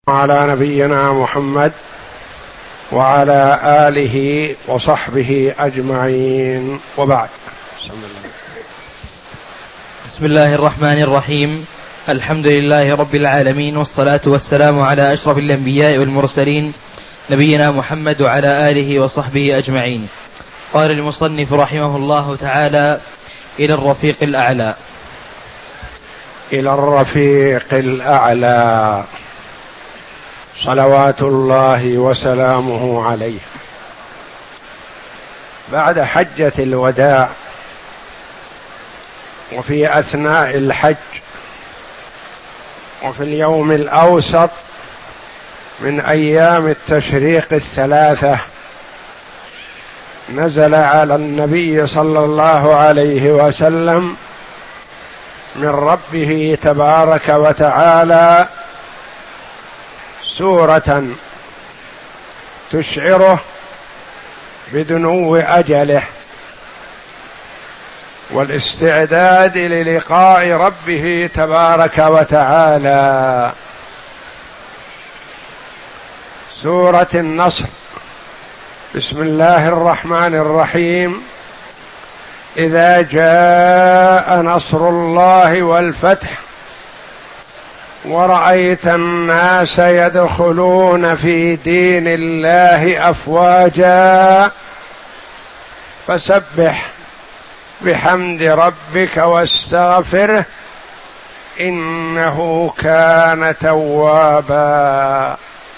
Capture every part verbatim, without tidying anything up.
على نبينا محمد وعلى آله وصحبه أجمعين، وبعد. بسم الله الرحمن الرحيم. الحمد لله رب العالمين، والصلاة والسلام على أشرف الأنبياء والمرسلين نبينا محمد وعلى آله وصحبه أجمعين. قال المصنف رحمه الله تعالى: إلى الرفيق الأعلى. إلى الرفيق الأعلى صلوات الله وسلامه عليه. بعد حجة الوداع وفي أثناء الحج وفي اليوم الأوسط من أيام التشريق الثلاثة، نزل على النبي صلى الله عليه وسلم من ربه تبارك وتعالى سورة تشعره بدنو أجله والاستعداد للقاء ربه تبارك وتعالى، سورة النصر. بسم الله الرحمن الرحيم: إذا جاء نصر الله والفتح ورأيت الناس يدخلون في دين الله أفواجا فسبح بحمد ربك واستغفره إنه كان توابا.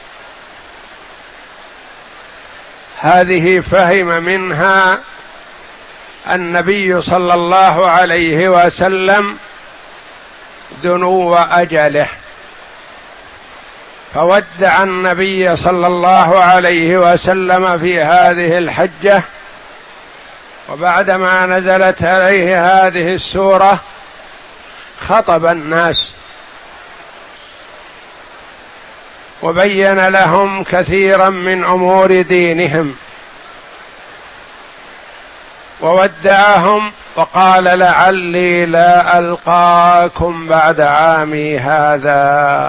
هذه فهم منها النبي صلى الله عليه وسلم دنو أجله، فودع النبي صلى الله عليه وسلم في هذه الحجة، وبعدما نزلت عليه هذه السورة خطب الناس وبين لهم كثيرا من أمور دينهم وودعهم وقال: لعلي لا ألقاكم بعد عامي هذا.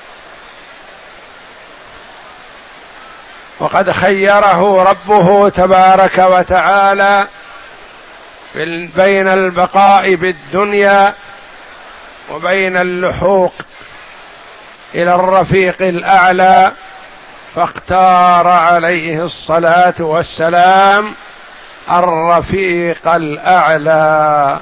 وقد خيره ربه تبارك وتعالى بين البقاء بالدنيا وبين اللحوق إلى الرفيق الأعلى، فاختار عليه الصلاة والسلام الرفيق الأعلى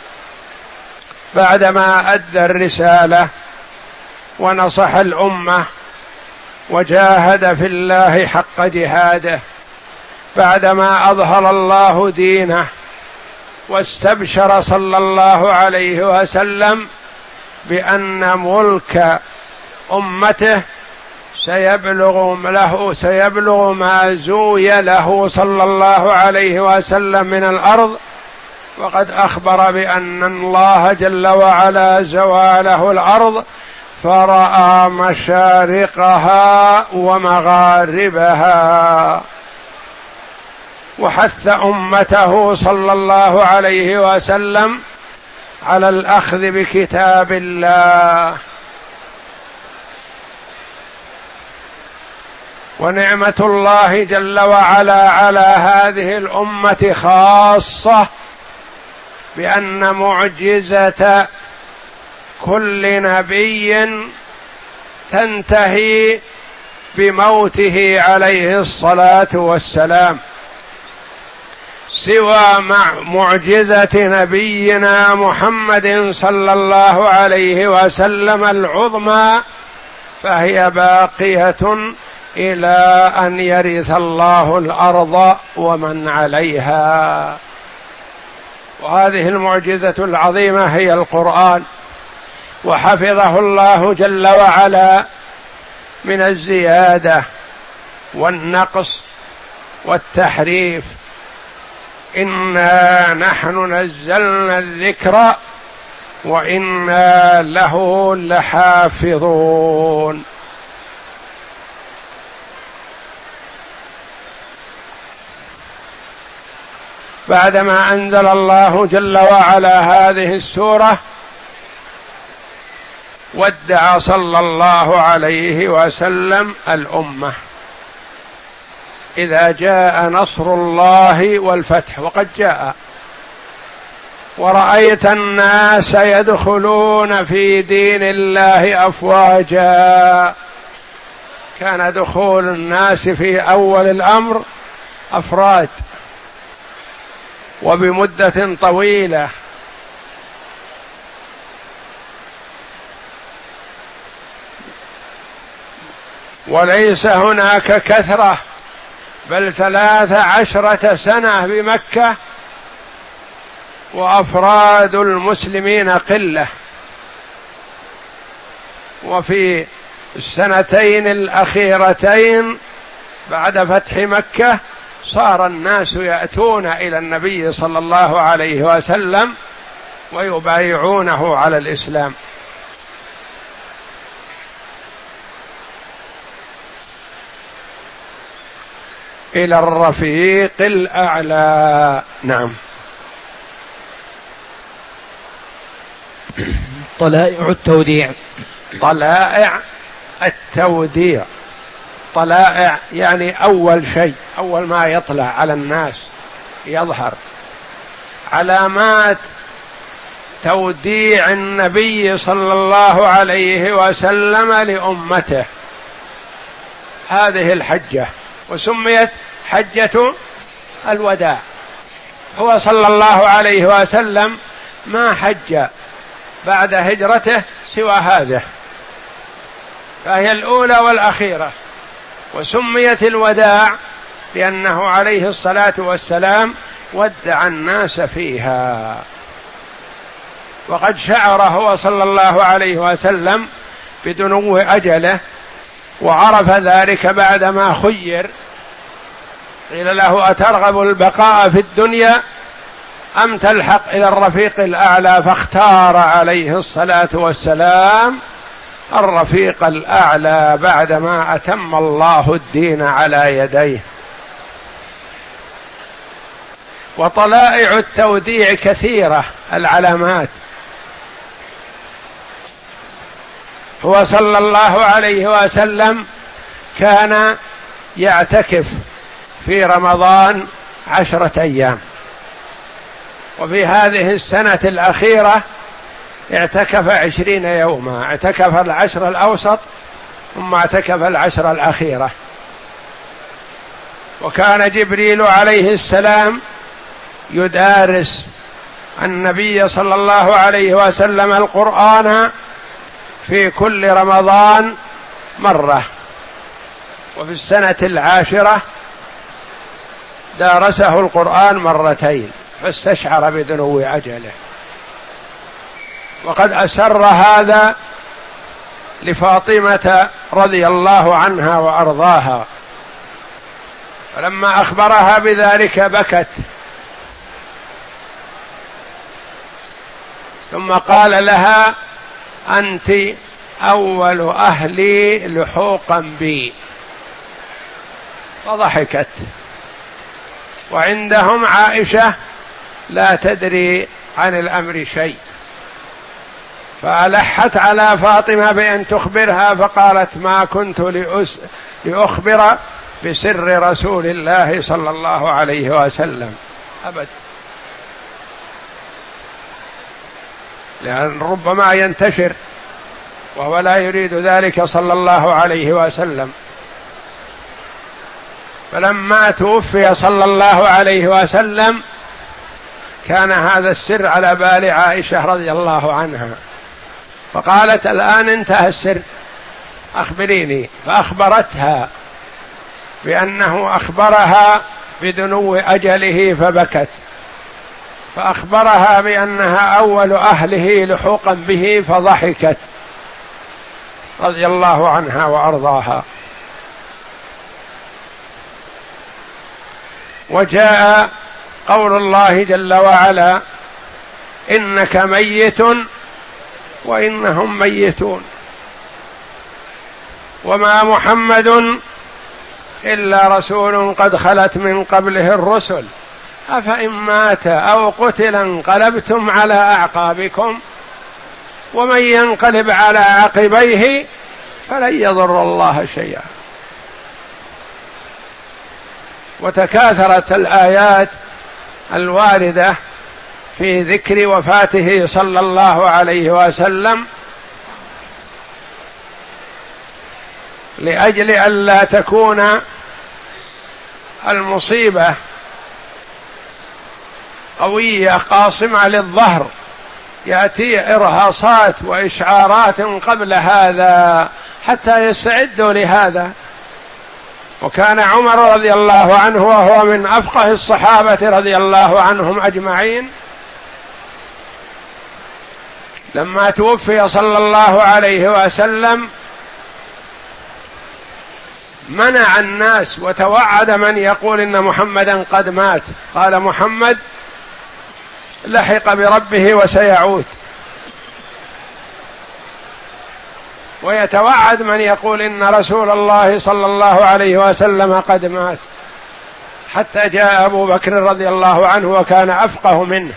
بعدما أدى الرسالة ونصح الأمة وجاهد في الله حق جهاده، بعدما أظهر الله دينه واستبشر صلى الله عليه وسلم بأن ملك أمته سيبلغ له سيبلغ ما زوي له صلى الله عليه وسلم من الأرض، وقد أخبر بأن الله جل وعلا زواله الأرض فرأى مشارقها ومغاربها، وحث أمته صلى الله عليه وسلم على الأخذ بكتاب الله. ونعمة الله جل وعلا على هذه الأمة خاصة بأن معجزة كل نبي تنتهي بموته عليه الصلاة والسلام، سوى مع معجزة نبينا محمد صلى الله عليه وسلم العظمى، فهي باقية إلى أن يرث الله الأرض ومن عليها. وهذه المعجزة العظيمة هي القرآن، وحفظه الله جل وعلا من الزيادة والنقص والتحريف. إنا نحن نزلنا الذكر وإنا له لحافظون. بعدما أنزل الله جل وعلا هذه السورة ودع صلى الله عليه وسلم الأمة إذا جاء نصر الله والفتح، وقد جاء، ورأيت الناس يدخلون في دين الله أفواجا. كان دخول الناس في أول الأمر أفراد وبمدة طويلة، وليس هناك كثرة، بل ثلاث عشرة سنة بمكة وأفراد المسلمين قلة. وفي السنتين الأخيرتين بعد فتح مكة صار الناس يأتون إلى النبي صلى الله عليه وسلم ويبايعونه على الإسلام. إلى الرفيق الأعلى. نعم. طلائع التوديع. طلائع التوديع، طلائع يعني أول شيء، أول ما يطلع على الناس يظهر، علامات توديع النبي صلى الله عليه وسلم لأمته. هذه الحجة، وسميت حجة الوداع. هو صلى الله عليه وسلم ما حج بعد هجرته سوى هذه، فهي الأولى والأخيرة، وسميت الوداع لأنه عليه الصلاة والسلام ودع الناس فيها. وقد شعر هو صلى الله عليه وسلم بدنو أجله، وعرف ذلك بعدما خير، قيل له أترغب البقاء في الدنيا أم تلحق إلى الرفيق الأعلى، فاختار عليه الصلاة والسلام الرفيق الأعلى بعدما أتم الله الدين على يديه. وطلائع التوديع كثيرة العلامات. هو صلى الله عليه وسلم كان يعتكف في رمضان عشرة أيام، وفي هذه السنة الأخيرة اعتكف عشرين يوما، اعتكف العشر الأوسط ثم اعتكف العشر الأخيرة. وكان جبريل عليه السلام يدارس النبي صلى الله عليه وسلم القرآن في كل رمضان مرة، وفي السنة العاشرة دارسه القرآن مرتين، فاستشعر بدنو أجله. وقد أسر هذا لفاطمة رضي الله عنها وأرضاها، فلما أخبرها بذلك بكت، ثم قال لها أنت أول أهلي لحوقا بي، فضحكت. وعندهم عائشة لا تدري عن الأمر شيء، فألحت على فاطمة بأن تخبرها، فقالت ما كنت لأس لأخبر بسر رسول الله صلى الله عليه وسلم أبد، لأن ربما ينتشر وهو لا يريد ذلك صلى الله عليه وسلم. فلما توفي صلى الله عليه وسلم كان هذا السر على بال عائشة رضي الله عنها، فقالت الآن انتهى السر، أخبريني. فأخبرتها بأنه أخبرها بدنو أجله فبكت، فأخبرها بأنها أول أهله لحوقا به فضحكت رضي الله عنها وأرضاها. وجاء قول الله جل وعلا إنك ميت وإنهم ميتون وما محمد إلا رسول قد خلت من قبله الرسل أفإن مات أو قتل انقلبتم على أعقابكم ومن ينقلب على عقبيه فلن يضر الله شيئا. وتكاثرت الآيات الواردة في ذكر وفاته صلى الله عليه وسلم لأجل ألا تكون المصيبة قوية قاصمة للظهر، يأتي إرهاصات وإشعارات قبل هذا حتى يستعدوا لهذا. وكان عمر رضي الله عنه وهو من أفقه الصحابة رضي الله عنهم أجمعين، لما توفي صلى الله عليه وسلم منع الناس وتوعد من يقول إن محمدا قد مات، قال محمد لحق بربه وسيعود، ويتوعد من يقول إن رسول الله صلى الله عليه وسلم قد مات، حتى جاء أبو بكر رضي الله عنه وكان أفقه منه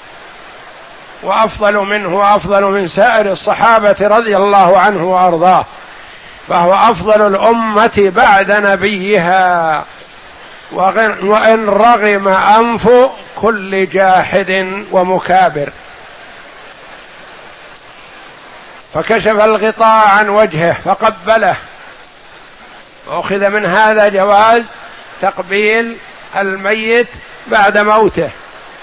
وأفضل منه وأفضل من سائر الصحابة رضي الله عنه وأرضاه، فهو أفضل الأمة بعد نبيها، وإن رغم أنف كل جاحد ومكابر. فكشف الغطاء عن وجهه فقبله، وأخذ من هذا جواز تقبيل الميت بعد موته،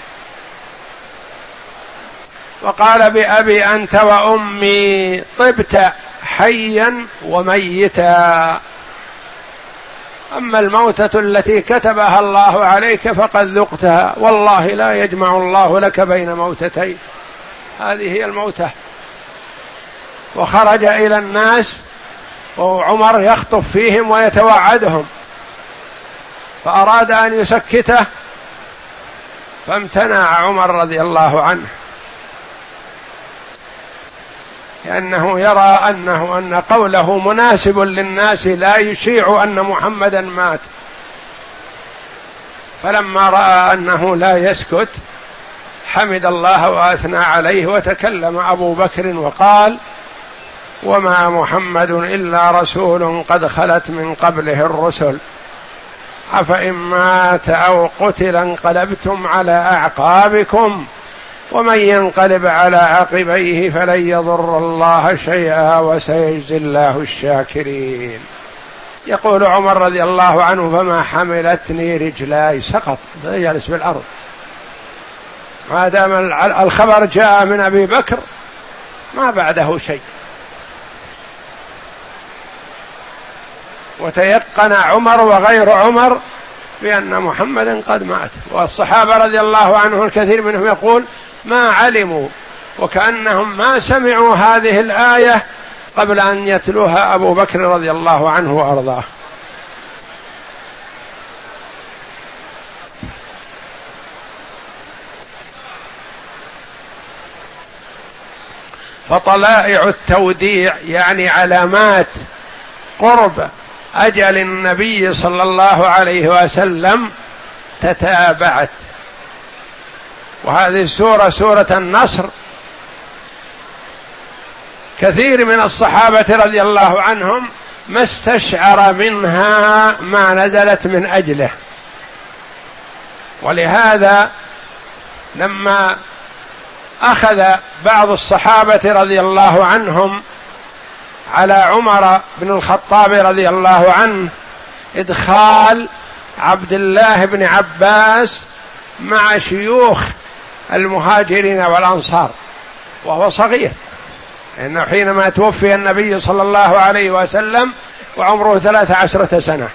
وقال بأبي أنت وأمي طبت حيا وميتا، أما الموتة التي كتبها الله عليك فقد ذقتها، والله لا يجمع الله لك بين موتتين، هذه هي الموتة. وخرج إلى الناس وعمر يخطف فيهم ويتوعدهم، فأراد أن يسكته فامتنع عمر رضي الله عنه، لأنه يرى أنه أن قوله مناسب للناس لا يشيع أن محمدا مات. فلما رأى أنه لا يسكت حمد الله وأثنى عليه، وتكلم أبو بكر وقال وما محمد إلا رسول قد خلت من قبله الرسل أفإن مات أو قتل انقلبتم على أعقابكم ومن ينقلب على عقبيه فلن يضر الله شيئا وسيجزي الله الشاكرين. يقول عمر رضي الله عنه فما حملتني رجلاي، سقط يجلس بالأرض ما دام الخبر جاء من أبي بكر ما بعده شيء. وتيقن عمر وغير عمر بأن محمدا قد مات. والصحابة رضي الله عنهم الكثير منهم يقول ما علموا، وكأنهم ما سمعوا هذه الآية قبل أن يتلوها أبو بكر رضي الله عنه وأرضاه. فطلائع التوديع يعني علامات قرب أجل النبي صلى الله عليه وسلم تتابعت. وهذه السورة سورة النصر كثير من الصحابة رضي الله عنهم ما استشعر منها ما نزلت من أجله. ولهذا لما أخذ بعض الصحابة رضي الله عنهم على عمر بن الخطاب رضي الله عنه إدخال عبد الله بن عباس مع شيوخ المهاجرين والأنصار وهو صغير، لأنه حينما توفي النبي صلى الله عليه وسلم وعمره ثلاث عشرة سنة،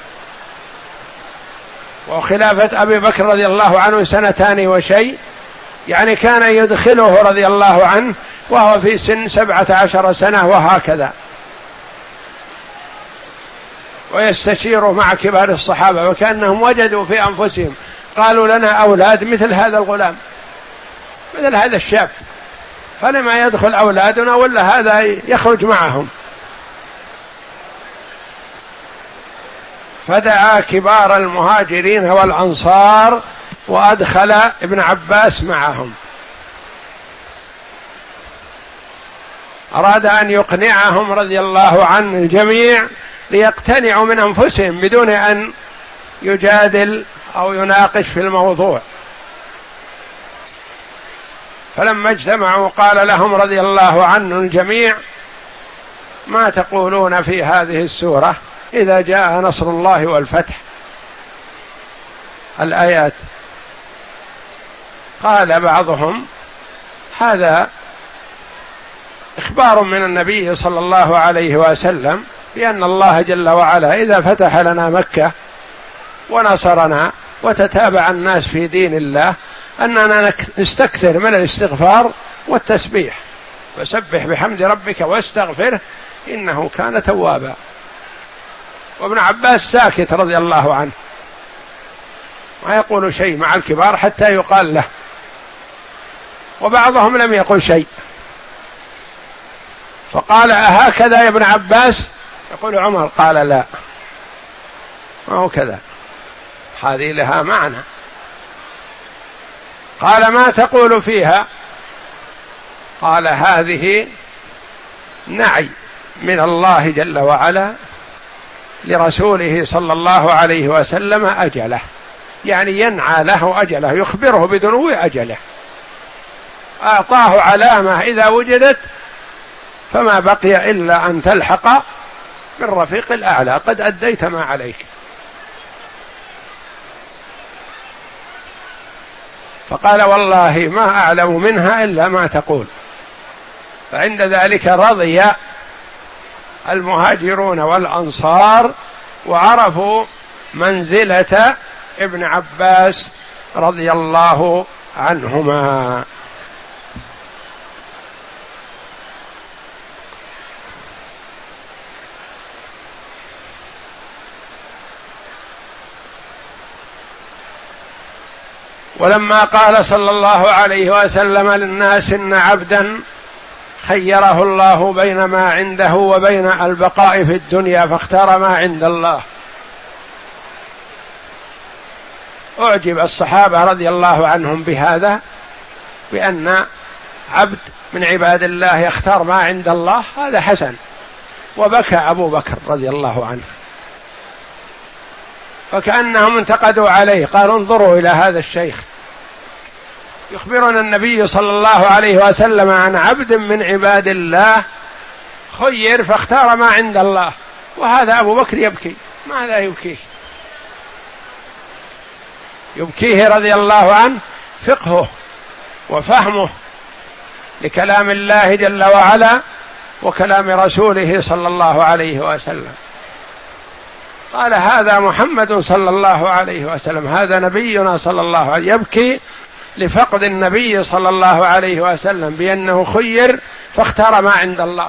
وخلافة أبي بكر رضي الله عنه سنتان وشيء، يعني كان يدخله رضي الله عنه وهو في سن سبعة عشر سنة وهكذا، ويستشير مع كبار الصحابة، وكأنهم وجدوا في أنفسهم قالوا لنا أولاد مثل هذا الغلام مثل هذا الشاب، فلما يدخل أولادنا ولا هذا يخرج معهم. فدعا كبار المهاجرين والأنصار وأدخل ابن عباس معهم. أراد أن يقنعهم رضي الله عن الجميع ليقتنعوا من أنفسهم بدون أن يجادل أو يناقش في الموضوع. فلما اجتمعوا قال لهم رضي الله عنه الجميع: ما تقولون في هذه السورة إذا جاء نصر الله والفتح؟ الآيات. قال بعضهم: هذا إخبار من النبي صلى الله عليه وسلم بأن الله جل وعلا إذا فتح لنا مكة ونصرنا وتتابع الناس في دين الله أننا نستكثر من الاستغفار والتسبيح، فسبح بحمد ربك واستغفره إنه كان توابا. وابن عباس ساكت رضي الله عنه، ما يقول شيء مع الكبار حتى يقال له، وبعضهم لم يقل شيء. فقال: أهكذا يا ابن عباس؟ يقول عمر: قال: لا، ما هو كذا، هذه لها معنى. قال: ما تقول فيها؟ قال: هذه نعي من الله جل وعلا لرسوله صلى الله عليه وسلم أجله، يعني ينعى له أجله، يخبره بدنو أجله، أعطاه علامة إذا وجدت فما بقي إلا أن تلحق بالرفيق الأعلى، قد أديت ما عليك. فقال: والله ما أعلم منها إلا ما تقول. فعند ذلك رضي المهاجرون والأنصار وعرفوا منزلة ابن عباس رضي الله عنهما. ولما قال صلى الله عليه وسلم للناس إن عبدا خيره الله بين ما عنده وبين البقاء في الدنيا فاختار ما عند الله، أعجب الصحابة رضي الله عنهم بهذا، بأن عبد من عباد الله يختار ما عند الله، هذا حسن. وبكى أبو بكر رضي الله عنه، فكأنهم انتقدوا عليه، قالوا: انظروا إلى هذا الشيخ يخبرنا النبي صلى الله عليه وسلم عن عبد من عباد الله خير فاختار ما عند الله، وهذا أبو بكر يبكي. ماذا يبكيه؟ يبكيه رضي الله عنه فقهه وفهمه لكلام الله جل وعلا وكلام رسوله صلى الله عليه وسلم. قال: هذا محمد صلى الله عليه وسلم، هذا نبينا صلى الله عليه وسلم، يبكي لفقد النبي صلى الله عليه وسلم بأنه خير فاختار ما عند الله.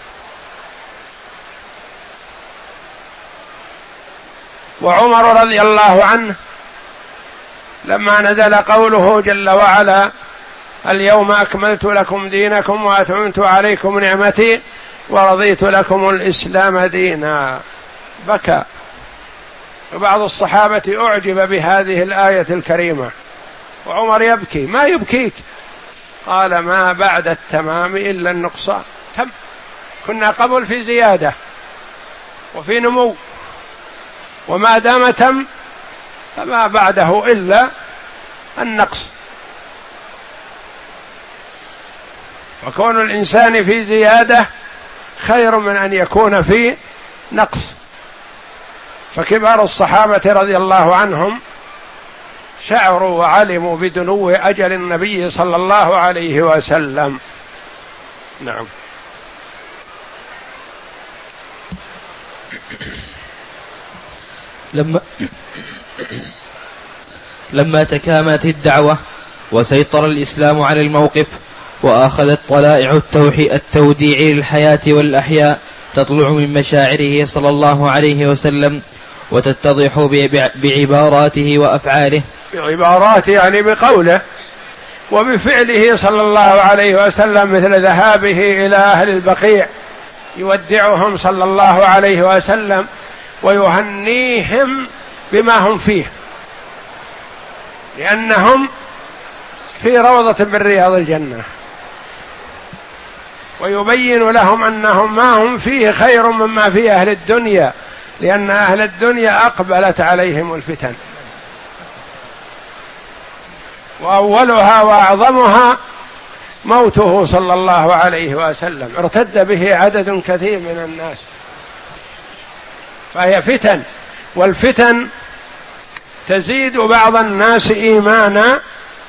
وعمر رضي الله عنه لما نزل قوله جل وعلا: اليوم أكملت لكم دينكم وأتممت عليكم نعمتي ورضيت لكم الإسلام دينا، بكى. وبعض الصحابة أعجب بهذه الآية الكريمة، وعمر يبكي. ما يبكيك؟ قال: ما بعد التمام إلا النقصان. تم، كنا قبل في زيادة وفي نمو، وما دام تم فما بعده إلا النقص. وكون الإنسان في زيادة خير من أن يكون في نقص. فكبار الصحابة رضي الله عنهم شعروا وعلموا بدنو أجل النبي صلى الله عليه وسلم. نعم. لما لما تكاملت الدعوة وسيطر الإسلام على الموقف وأخذت طلائع التوحيد التوديع للحياة والأحياء تطلع من مشاعره صلى الله عليه وسلم وتتضح بعباراته وأفعاله. بعباراته يعني بقوله، وبفعله صلى الله عليه وسلم، مثل ذهابه إلى أهل البقيع يودعهم صلى الله عليه وسلم ويهنيهم بما هم فيه، لأنهم في روضة من رياض الجنة. ويبين لهم أنهم ما هم فيه خير مما في أهل الدنيا، لأن أهل الدنيا أقبلت عليهم الفتن، وأولها وأعظمها موته صلى الله عليه وسلم، ارتد به عدد كثير من الناس، فهي فتن، والفتن تزيد بعض الناس إيمانا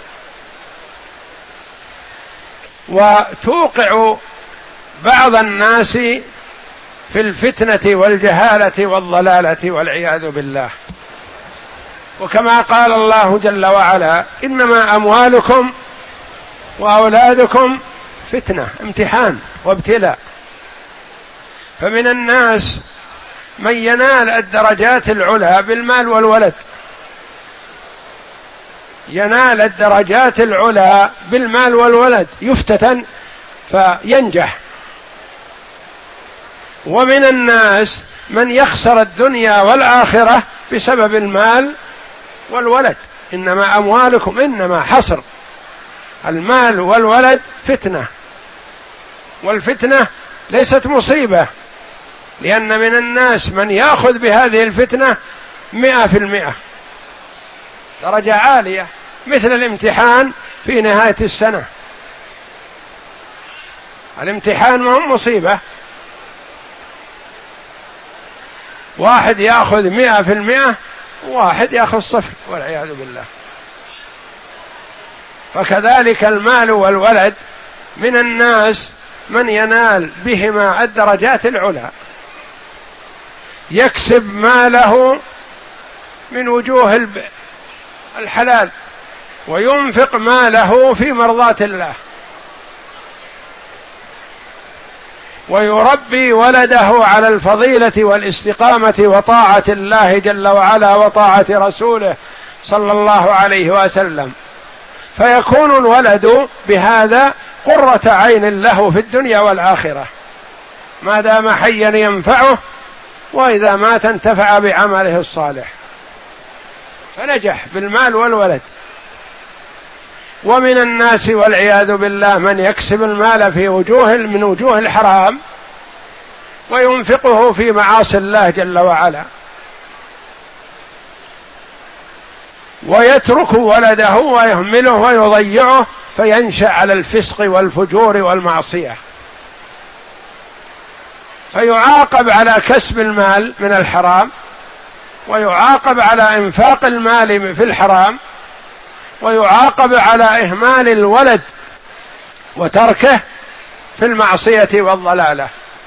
وتوقع بعض الناس في الفتنة والجهالة والضلالة والعياذ بالله. وكما قال الله جل وعلا: إنما أموالكم وأولادكم فتنة، امتحان وابتلاء. فمن الناس من ينال الدرجات العلى بالمال والولد، ينال الدرجات العلى بالمال والولد، يفتتن فينجح. ومن الناس من يخسر الدنيا والآخرة بسبب المال والولد. إنما أموالكم، إنما حصر المال والولد فتنة، والفتنة ليست مصيبة، لأن من الناس من يأخذ بهذه الفتنة مئة في المئة، درجة عالية، مثل الامتحان في نهاية السنة. الامتحان ما هو مصيبة، واحد يأخذ مئة في المئة وواحد يأخذ صفر والعياذ بالله. فكذلك المال والولد، من الناس من ينال بهما الدرجات العلى، يكسب ماله من وجوه الحلال وينفق ماله في مرضاة الله، ويربي ولده على الفضيلة والاستقامة وطاعة الله جل وعلا وطاعة رسوله صلى الله عليه وسلم، فيكون الولد بهذا قرة عين له في الدنيا والآخرة، ما دام حيا ينفعه، وإذا مات انتفع بعمله الصالح، فنجح بالمال والولد. ومن الناس والعياذ بالله من يكسب المال في وجوه من وجوه الحرام وينفقه في معاصي الله جل وعلا، ويترك ولده ويهمله ويضيعه، فينشأ على الفسق والفجور والمعصية، فيعاقب على كسب المال من الحرام، ويعاقب على إنفاق المال في الحرام، ويعاقب على إهمال الولد وتركه في المعصية والضلالة.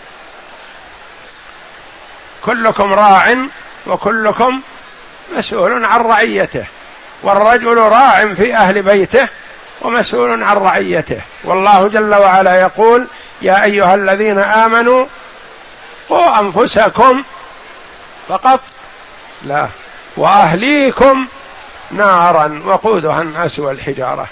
كلكم راع وكلكم مسؤول عن رعيته، والرجل راع في أهل بيته ومسؤول عن رعيته. والله جل وعلا يقول: يا أيها الذين آمنوا قوا أنفسكم فقط لا وأهليكم نارا وقودها الناس والحجارة.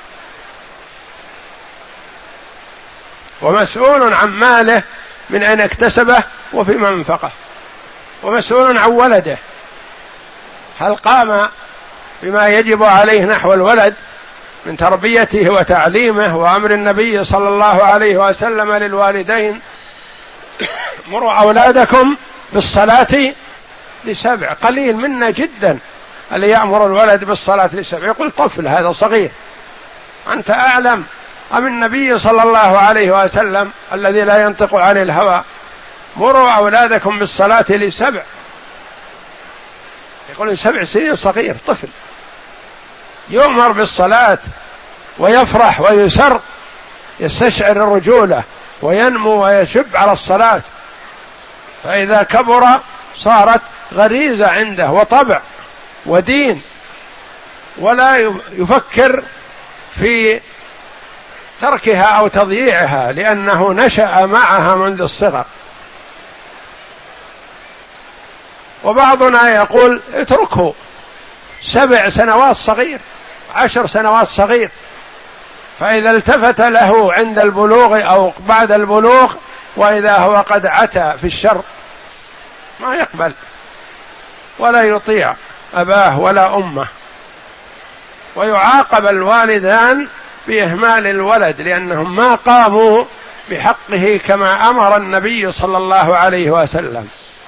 ومسؤول عن ماله من أين اكتسبه وفيما انفقه، ومسؤول عن ولده، هل قام بما يجب عليه نحو الولد من تربيته وتعليمه، وأمر النبي صلى الله عليه وسلم للوالدين: مروا أولادكم بالصلاة لسبع. قليل منا جدا اللي يأمر الولد بالصلاة لسبع، يقول طفل هذا صغير، أنت أعلم أم النبي صلى الله عليه وسلم الذي لا ينطق عن الهوى: مروا أولادكم بالصلاة لسبع. يقول سبع سنين، صغير طفل يؤمر بالصلاة ويفرح ويسر، يستشعر الرجولة وينمو ويشب على الصلاة، فإذا كبر صارت غريزة عنده وطبع ودين، ولا يفكر في تركها أو تضييعها، لأنه نشأ معها منذ الصغر. وبعضنا يقول اتركه سبع سنوات صغير، عشر سنوات صغير، فإذا التفت له عند البلوغ أو بعد البلوغ وإذا هو قد عتى في الشر ما يقبل ولا يطيع أباه ولا أمه. ويعاقب الوالدان بإهمال الولد، لأنهم ما قاموا بحقه كما أمر النبي صلى الله عليه وسلم.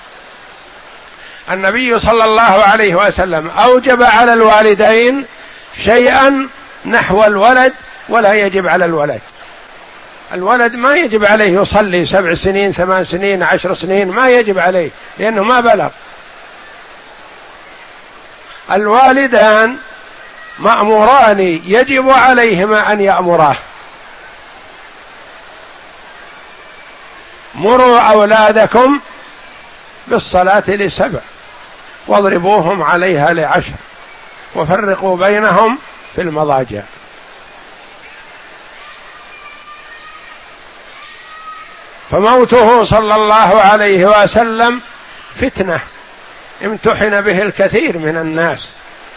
النبي صلى الله عليه وسلم أوجب على الوالدين شيئا نحو الولد ولا يجب على الولد. الولد ما يجب عليه يصلي سبع سنين ثمان سنين عشر سنين، ما يجب عليه لأنه ما بلغ. الوالدان مأموران يجب عليهما أن يأمراه. مروا أولادكم بالصلاة لسبع واضربوهم عليها لعشر وفرقوا بينهم في المضاجع. فموته صلى الله عليه وسلم فتنة امتحن به الكثير من الناس.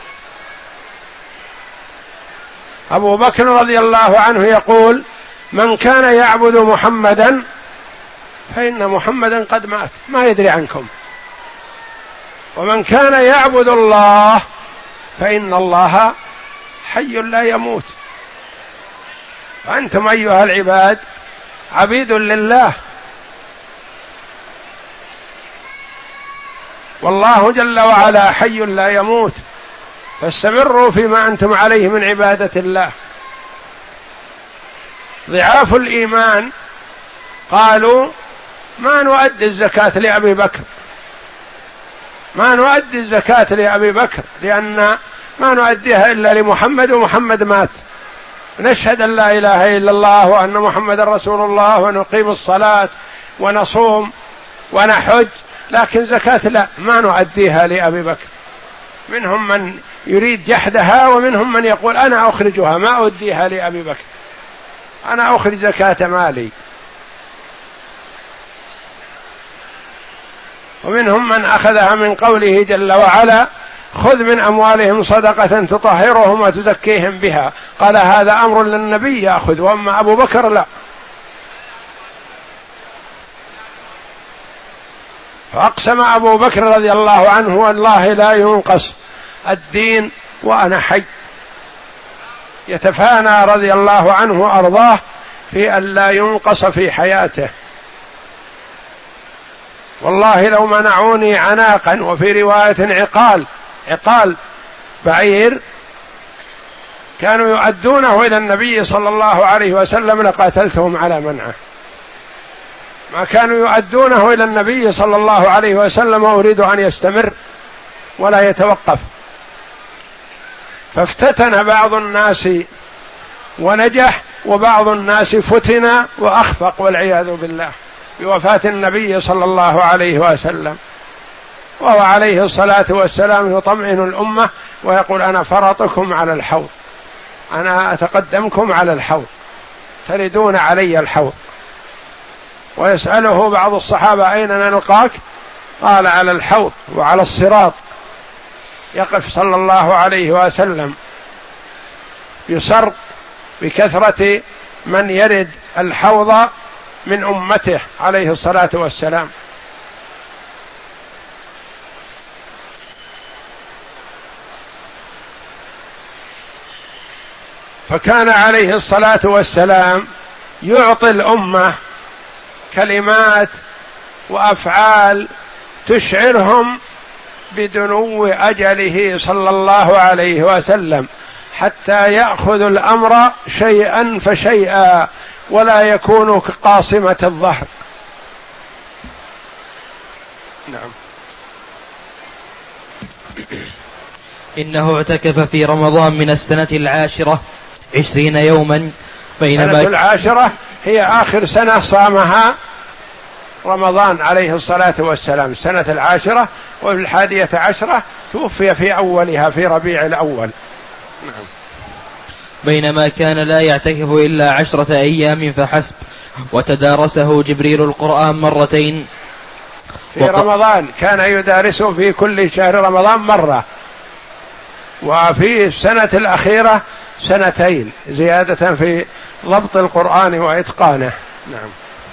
أبو بكر رضي الله عنه يقول: من كان يعبد محمدا فإن محمدا قد مات، ما يدري عنكم، ومن كان يعبد الله فإن الله حي لا يموت، وأنتم أيها العباد عبيد لله، والله جل وعلا حي لا يموت، فاستمروا فيما أنتم عليه من عبادة الله. ضعاف الإيمان قالوا: ما نؤدي الزكاة لأبي بكر، ما نؤدي الزكاة لأبي بكر لأن ما نؤديها إلا لمحمد ومحمد مات. نشهد أن لا إله إلا الله وأن محمد رسول الله ونقيم الصلاة ونصوم ونحج، لكن زكاة لا، ما نؤديها لأبي بكر. منهم من يريد جحدها ومنهم من يقول: أنا أخرجها ما أؤديها لأبي بكر، أنا أخرج زكاة مالي. ومنهم من أخذها من قوله جل وعلا: خذ من أموالهم صدقة تطهرهم وتزكيهم بها. قال: هذا أمر للنبي يأخذ، وأما أبو بكر لا. فأقسم أبو بكر رضي الله عنه: والله لا ينقص الدين وأنا حي. يتفانى رضي الله عنه وأرضاه في أن لا ينقص في حياته. والله لو منعوني عناقا، وفي رواية عقال، عقال بعير كانوا يؤدونه إلى النبي صلى الله عليه وسلم لقاتلتهم على منعه. ما كانوا يؤدونه إلى النبي صلى الله عليه وسلم وأريد أن يستمر ولا يتوقف. فافتتن بعض الناس ونجح، وبعض الناس فتن وأخفق والعياذ بالله بوفاة النبي صلى الله عليه وسلم. وهو عليه الصلاة والسلام يطمئن الأمة ويقول: أنا فرطكم على الحوض، أنا أتقدمكم على الحوض، تردون علي الحوض. ويسأله بعض الصحابة: أين نلقاك؟ قال: على الحوض وعلى الصراط. يقف صلى الله عليه وسلم يسر بكثرة من يرد الحوض من أمته عليه الصلاة والسلام. فكان عليه الصلاة والسلام يعطي الأمة كلمات وأفعال تشعرهم بدنو أجله صلى الله عليه وسلم، حتى يأخذ الأمر شيئا فشيئا ولا يكون كقاصمة الظهر. نعم. إنه اعتكف في رمضان من السنة العاشرة عشرين يوما، بينما السنة العاشرة هي آخر سنة صامها رمضان عليه الصلاة والسلام، السنة العاشرة، وفي الحادية عشرة توفي في أولها في ربيع الأول. نعم. بينما كان لا يعتكف إلا عشرة أيام فحسب، وتدارسه جبريل القرآن مرتين في وق... رمضان، كان يدارسه في كل شهر رمضان مرة، وفي السنة الأخيرة سنتين زيادة في ضبط القرآن وإتقانه. نعم.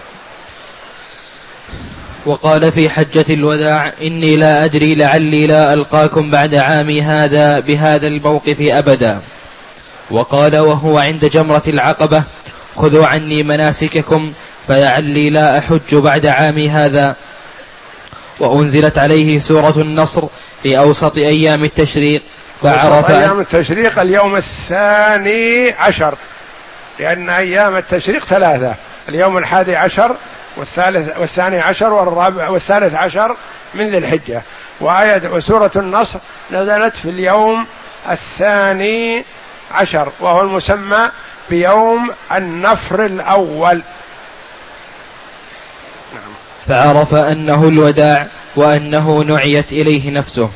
وقال في حجة الوداع: إني لا أدري لعلي لا ألقاكم بعد عامي هذا بهذا الموقف أبدا. وقال وهو عند جمرة العقبة: خذوا عني مناسككم فلعلي لا أحج بعد عامي هذا. وأنزلت عليه سورة النصر في أوسط أيام التشريق فعرف أيام التشريق اليوم الثاني عشر، لأن أيام التشريق ثلاثة: اليوم الحادي عشر والثالث والثاني عشر والرابع والثالث عشر من ذي الحجة. وآية وسورة النصر نزلت في اليوم الثاني عشر وهو المسمى بيوم النفر الأول. فعرف أنه الوداع وأنه نعيت إليه نفسه.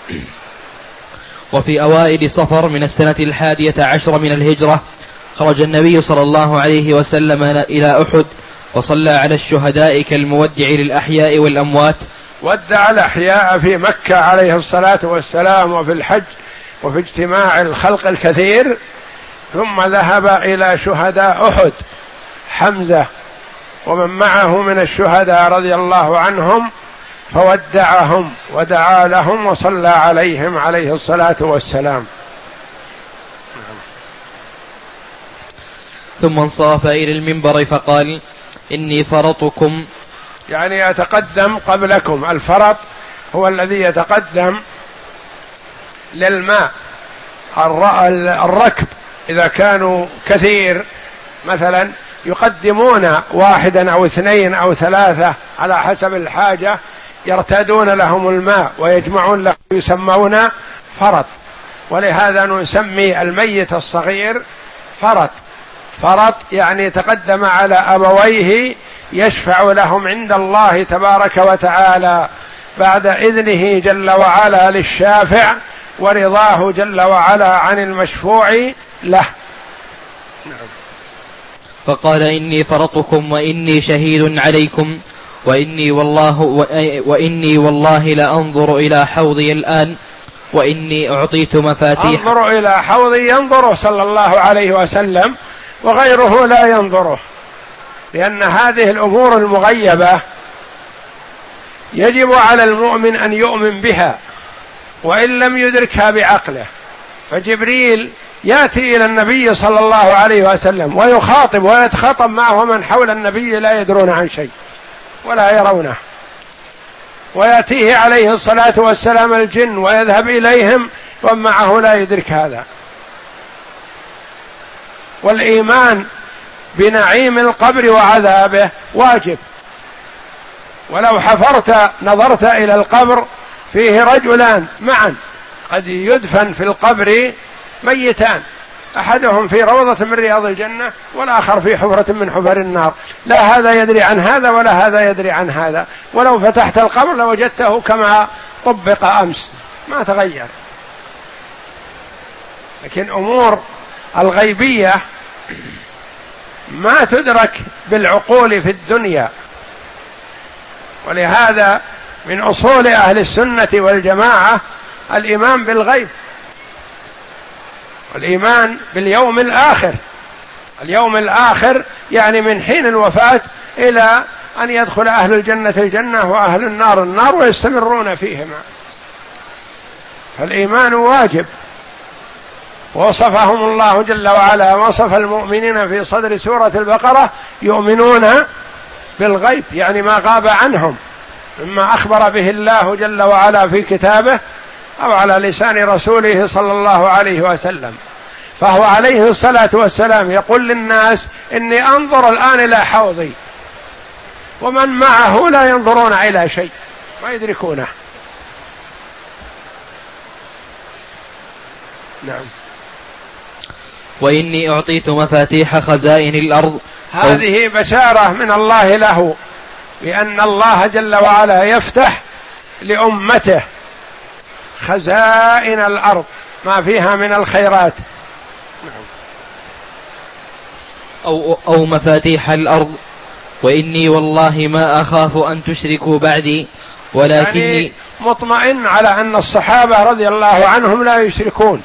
وفي أوائل صفر من السنة الحادية عشر من الهجرة خرج النبي صلى الله عليه وسلم إلى أحد وصلى على الشهداء كالمودع للأحياء والأموات. ودع الأحياء في مكة عليه الصلاة والسلام وفي الحج وفي اجتماع الخلق الكثير، ثم ذهب إلى شهداء أحد حمزة ومن معه من الشهداء رضي الله عنهم، فودعهم ودعا لهم وصلى عليهم عليه الصلاة والسلام. ثم انصرف إلى المنبر فقال: إني فرطكم، يعني يتقدم قبلكم. الفرط هو الذي يتقدم للماء. الركب إذا كانوا كثير مثلا يقدمون واحدا أو اثنين أو ثلاثة على حسب الحاجة، يرتادون لهم الماء ويجمعون له، يسمون فرط. ولهذا نسمي الميت الصغير فرط. فرط يعني يتقدم على أبويه يشفع لهم عند الله تبارك وتعالى بعد إذنه جل وعلا للشافع ورضاه جل وعلا عن المشفوع له. فقال: إني فرطكم وإني شهيد عليكم، وإني والله وإني والله لأنظر إلى حوضي الآن، وإني أعطيت مفاتيح. انظر إلى حوضي ينظره صلى الله عليه وسلم وغيره لا ينظره، لأن هذه الأمور المغيبة يجب على المؤمن أن يؤمن بها وإن لم يدركها بعقله. فجبريل يأتي إلى النبي صلى الله عليه وسلم ويخاطب ويتخاطب معه من حول النبي لا يدرون عن شيء ولا يرونه، ويأتيه عليه الصلاة والسلام الجن ويذهب إليهم ومعه لا يدرك هذا. والإيمان بنعيم القبر وعذابه واجب. ولو حفرت نظرت إلى القبر فيه رجلان معا قد يدفن في القبر ميتان، أحدهم في روضة من رياض الجنة والآخر في حفرة من حفر النار، لا هذا يدري عن هذا ولا هذا يدري عن هذا. ولو فتحت القبر لوجدته كما طبق أمس، ما تغير. لكن أمور الغيبية ما تدرك بالعقول في الدنيا. ولهذا من أصول أهل السنة والجماعة الإيمان بالغيب والإيمان باليوم الآخر. اليوم الآخر يعني من حين الوفاة إلى أن يدخل أهل الجنة الجنة وأهل النار النار ويستمرون فيهما. فالإيمان واجب. وصفهم الله جل وعلا، وصف المؤمنين في صدر سورة البقرة يؤمنون بالغيب، يعني ما غاب عنهم مما أخبر به الله جل وعلا في كتابه أو على لسان رسوله صلى الله عليه وسلم. فهو عليه الصلاة والسلام يقول للناس: إني أنظر الآن إلى حوضي، ومن معه لا ينظرون إلى شيء، ما يدركونه. نعم. وإني أعطيت مفاتيح خزائن الأرض. هذه بشارة من الله له بأن الله جل وعلا يفتح لأمته خزائن الأرض ما فيها من الخيرات. أو, أو مفاتيح الأرض. وإني والله ما أخاف أن تشركوا بعدي ولكني يعني مطمئن على أن الصحابة رضي الله عنهم لا يشركون،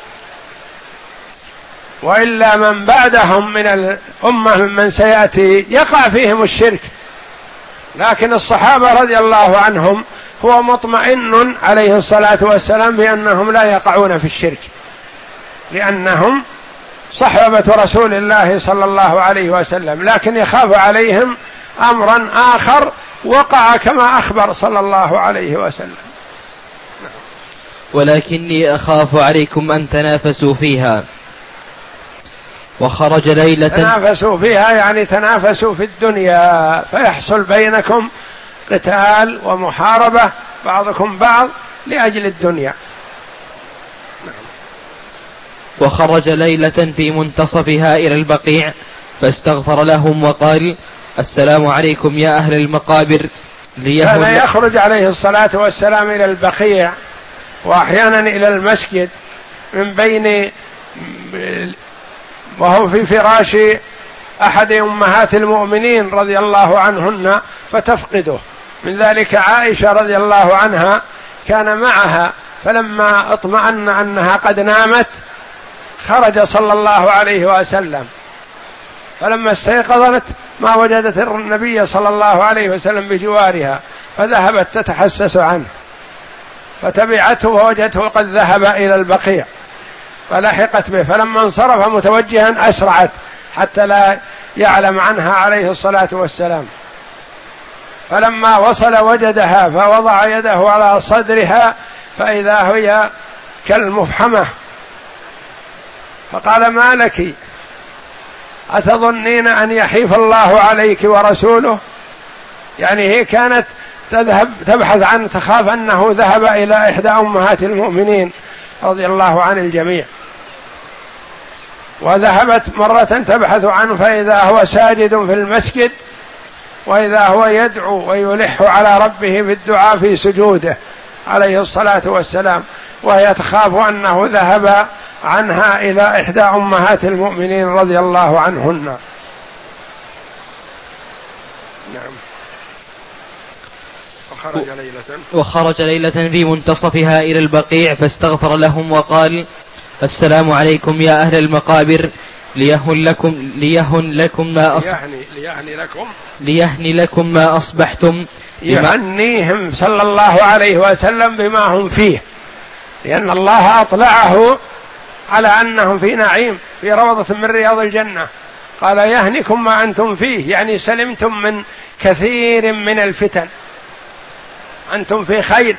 وإلا من بعدهم من الأمة من سيأتي يقع فيهم الشرك. لكن الصحابة رضي الله عنهم هو مطمئن عليه الصلاة والسلام بأنهم لا يقعون في الشرك، لأنهم صحابة رسول الله صلى الله عليه وسلم، لكن يخاف عليهم أمرا آخر وقع كما أخبر صلى الله عليه وسلم. ولكني أخاف عليكم أن تنافسوا فيها. وخرج ليلة تنافسوا فيها يعني تنافسوا في الدنيا، فيحصل بينكم قتال ومحاربة بعضكم بعض لأجل الدنيا. وخرج ليلة في منتصفها إلى البقيع فاستغفر لهم وقال: السلام عليكم يا أهل المقابر. كان يخرج عليه الصلاة والسلام إلى البقيع وأحيانا إلى المسجد من بين وهو في فراش أحد أمهات المؤمنين رضي الله عنهن فتفقده. من ذلك عائشة رضي الله عنها كان معها، فلما اطمأن أنها قد نامت خرج صلى الله عليه وسلم، فلما استيقظت ما وجدت النبي صلى الله عليه وسلم بجوارها، فذهبت تتحسس عنه فتبعته ووجدته قد ذهب إلى البقيع فلحقت به، فلما انصرف متوجها أسرعت حتى لا يعلم عنها عليه الصلاة والسلام، فلما وصل وجدها فوضع يده على صدرها فإذا هي كالمفحمة، فقال: ما لك؟ أتظنين أن يحيف الله عليك ورسوله؟ يعني هي كانت تذهب تبحث عنه، تخاف أنه ذهب إلى إحدى أمهات المؤمنين رضي الله عن الجميع، وذهبت مرة تبحث عنه فإذا هو ساجد في المسجد، وإذا هو يدعو ويلح على ربه بالدعاء في سجوده عليه الصلاة والسلام، وهي تخاف أنه ذهب عنها إلى إحدى أمهات المؤمنين رضي الله عنهن. نعم. وخرج ليلة وخرج ليلة في منتصفها إلى البقيع فاستغفر لهم وقال: السلام عليكم يا أهل المقابر. ليهن لكم ليهن لكم ما أص... ليهني, ليهني لكم ليهني لكم ما أصبحتم. يهنيهم صلى الله عليه وسلم بما هم فيه، لأن الله أطلعه على أنهم في نعيم في روضة من رياض الجنة. قال: يهنكم ما أنتم فيه، يعني سلمتم من كثير من الفتن، أنتم في خير.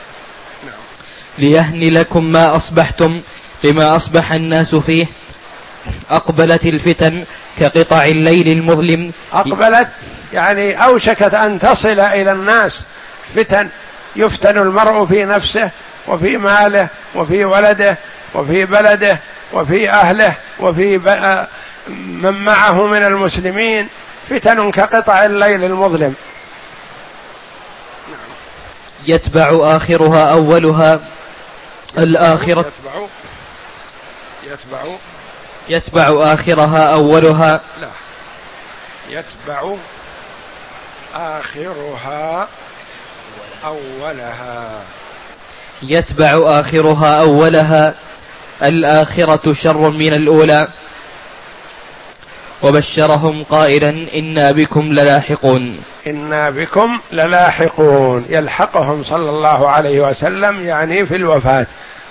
ليهني لكم ما أصبحتم بما أصبح الناس فيه. أقبلت الفتن كقطع الليل المظلم. أقبلت يعني أوشكت أن تصل إلى الناس فتن، يفتن المرء في نفسه وفي ماله وفي ولده وفي بلده وفي أهله وفي من معه من المسلمين، فتن كقطع الليل المظلم. يتبع آخرها أولها. الآخرة يتبع يتبع يتبع آخرها أولها. لا، يتبع آخرها أولها. يتبع آخرها أولها. الآخرة شر من الأولى. وبشرهم قائلا: إنا بكم للاحقون. إنا بكم للاحقون، يلحقهم صلى الله عليه وسلم يعني في الوفاة.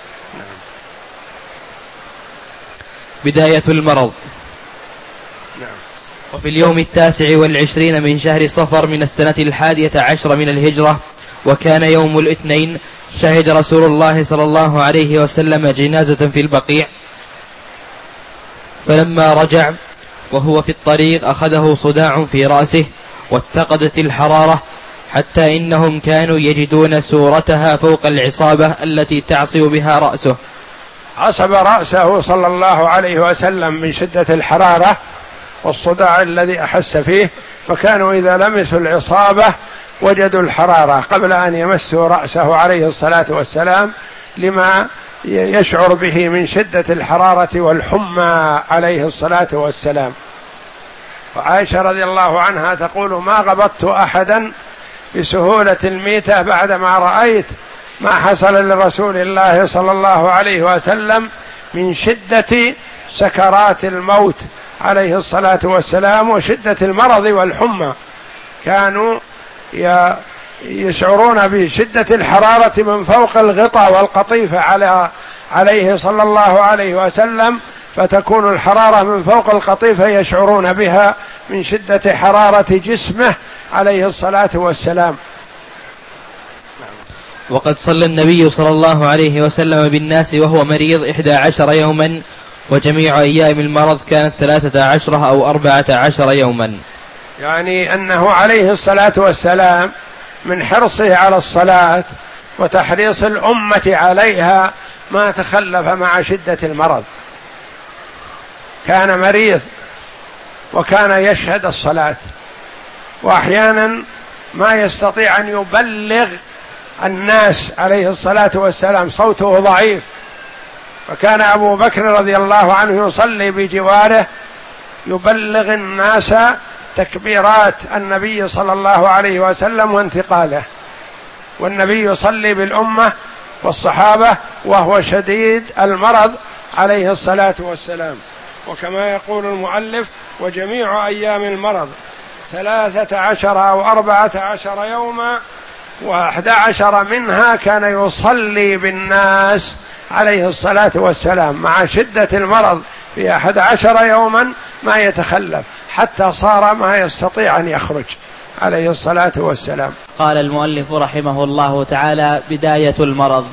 بداية المرض. نعم. وفي اليوم التاسع والعشرين من شهر صفر من السنة الحادية عشر من الهجرة، وكان يوم الاثنين، شهد رسول الله صلى الله عليه وسلم جنازة في البقيع، فلما رجع وهو في الطريق أخذه صداع في رأسه واتقدت الحرارة، حتى إنهم كانوا يجدون سورتها فوق العصابة التي تعصي بها رأسه. عصب رأسه صلى الله عليه وسلم من شدة الحرارة والصداع الذي أحس فيه، فكانوا إذا لمسوا العصابة وجدوا الحرارة قبل أن يمسوا رأسه عليه الصلاة والسلام، لما يشعر به من شدة الحرارة والحمى عليه الصلاة والسلام. وعائشة رضي الله عنها تقول: ما غبطت أحدا بسهولة الميتة بعدما رأيت ما حصل لرسول الله صلى الله عليه وسلم من شدة سكرات الموت عليه الصلاة والسلام وشدة المرض والحمى. كانوا يشعرون بشدة الحرارة من فوق الغطاء والقطيفة على عليه صلى الله عليه وسلم، فتكون الحرارة من فوق القطيفة يشعرون بها من شدة حرارة جسمه عليه الصلاة والسلام. وقد صلى النبي صلى الله عليه وسلم بالناس وهو مريض إحدى عشر يوما، وجميع أيام المرض كانت ثلاثة عشر أو أربعة عشر يوما. يعني أنه عليه الصلاة والسلام من حرصه على الصلاة وتحريص الأمة عليها ما تخلف مع شدة المرض، كان مريض وكان يشهد الصلاة، وأحيانا ما يستطيع أن يبلغ الناس عليه الصلاة والسلام، صوته ضعيف، فكان أبو بكر رضي الله عنه يصلي بجواره يبلغ الناس تكبيرات النبي صلى الله عليه وسلم وانتقاله، والنبي يصلي بالأمة والصحابة وهو شديد المرض عليه الصلاة والسلام. وكما يقول المؤلف: وجميع أيام المرض ثلاثة عشر أو أربعة عشر يوما، وأحد عشر منها كان يصلي بالناس عليه الصلاة والسلام مع شدة المرض في أحد عشر يوما ما يتخلف، حتى صار ما يستطيع أن يخرج عليه الصلاة والسلام. قال المؤلف رحمه الله تعالى: بداية المرض.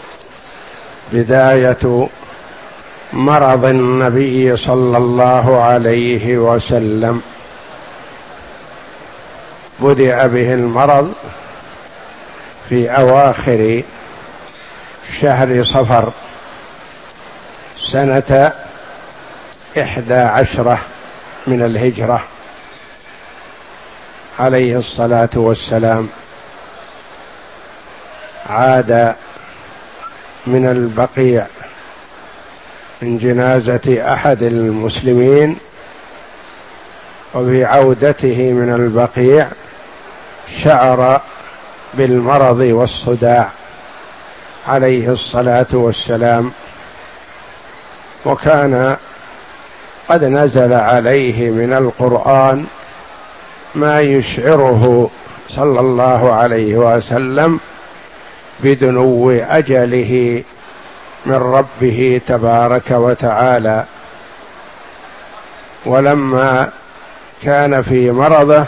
بداية مرض النبي صلى الله عليه وسلم، بدأ به المرض في أواخر شهر صفر سنة إحدى عشرة من الهجرة عليه الصلاة والسلام. عاد من البقيع من جنازة أحد المسلمين، وفي عودته من البقيع شعر بالمرض والصداع عليه الصلاة والسلام، وكان قد نزل عليه من القرآن ما يشعره صلى الله عليه وسلم بدنو أجله من ربه تبارك وتعالى. ولما كان في مرضه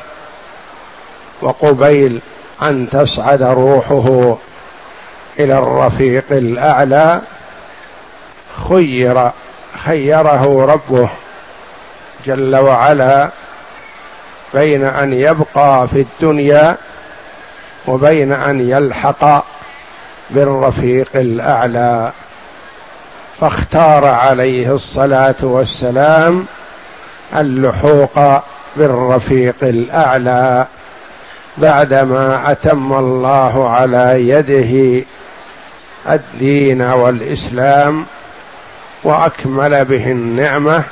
وقبيل أن تصعد روحه إلى الرفيق الأعلى خير خيره ربه جل وعلا بين أن يبقى في الدنيا وبين أن يلحق بالرفيق الأعلى، فاختار عليه الصلاة والسلام اللحوق بالرفيق الأعلى بعدما أتم الله على يده الدين والإسلام وأكمل به النعمة،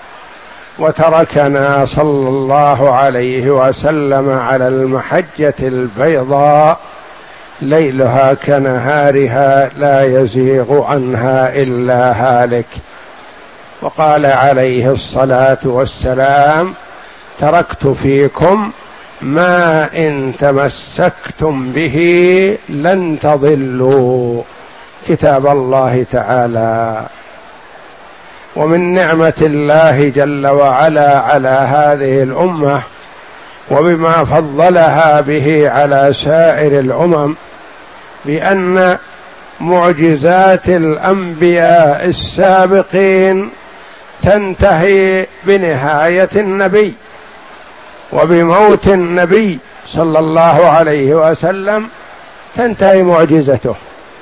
وتركنا صلى الله عليه وسلم على المحجة البيضاء ليلها كنهارها لا يزيغ عنها إلا هالك. وقال عليه الصلاة والسلام: تركت فيكم ما إن تمسكتم به لن تضلوا، كتاب الله تعالى. ومن نعمة الله جل وعلا على هذه الأمة وبما فضلها به على سائر الأمم بأن معجزات الأنبياء السابقين تنتهي بنهاية النبي وبموت النبي صلى الله عليه وسلم تنتهي معجزته.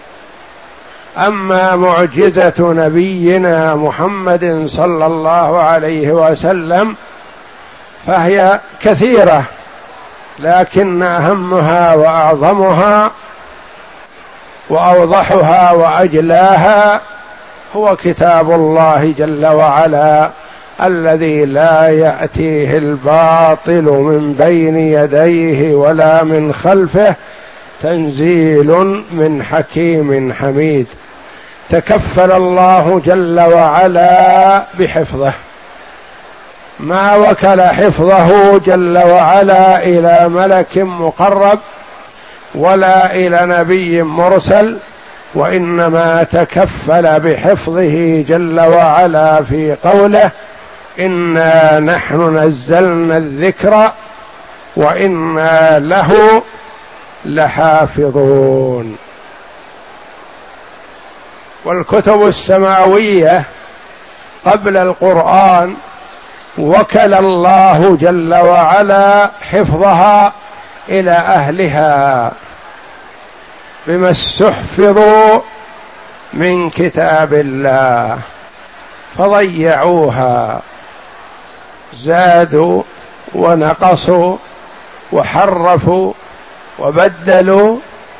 أما معجزة نبينا محمد صلى الله عليه وسلم فهي كثيرة، لكن أهمها وأعظمها وأوضحها وأجلاها هو كتاب الله جل وعلا الذي لا يأتيه الباطل من بين يديه ولا من خلفه، تنزيل من حكيم حميد. تكفل الله جل وعلا بحفظه، ما وكل حفظه جل وعلا إلى ملك مقرب ولا إلى نبي مرسل، وإنما تكفل بحفظه جل وعلا في قوله: إنا نحن نزلنا الذكر وإنا له لحافظون. والكتب السماوية قبل القرآن وكل الله جل وعلا حفظها إلى أهلها بما استحفظوا من كتاب الله فضيعوها، زادوا ونقصوا وحرفوا وبدلوا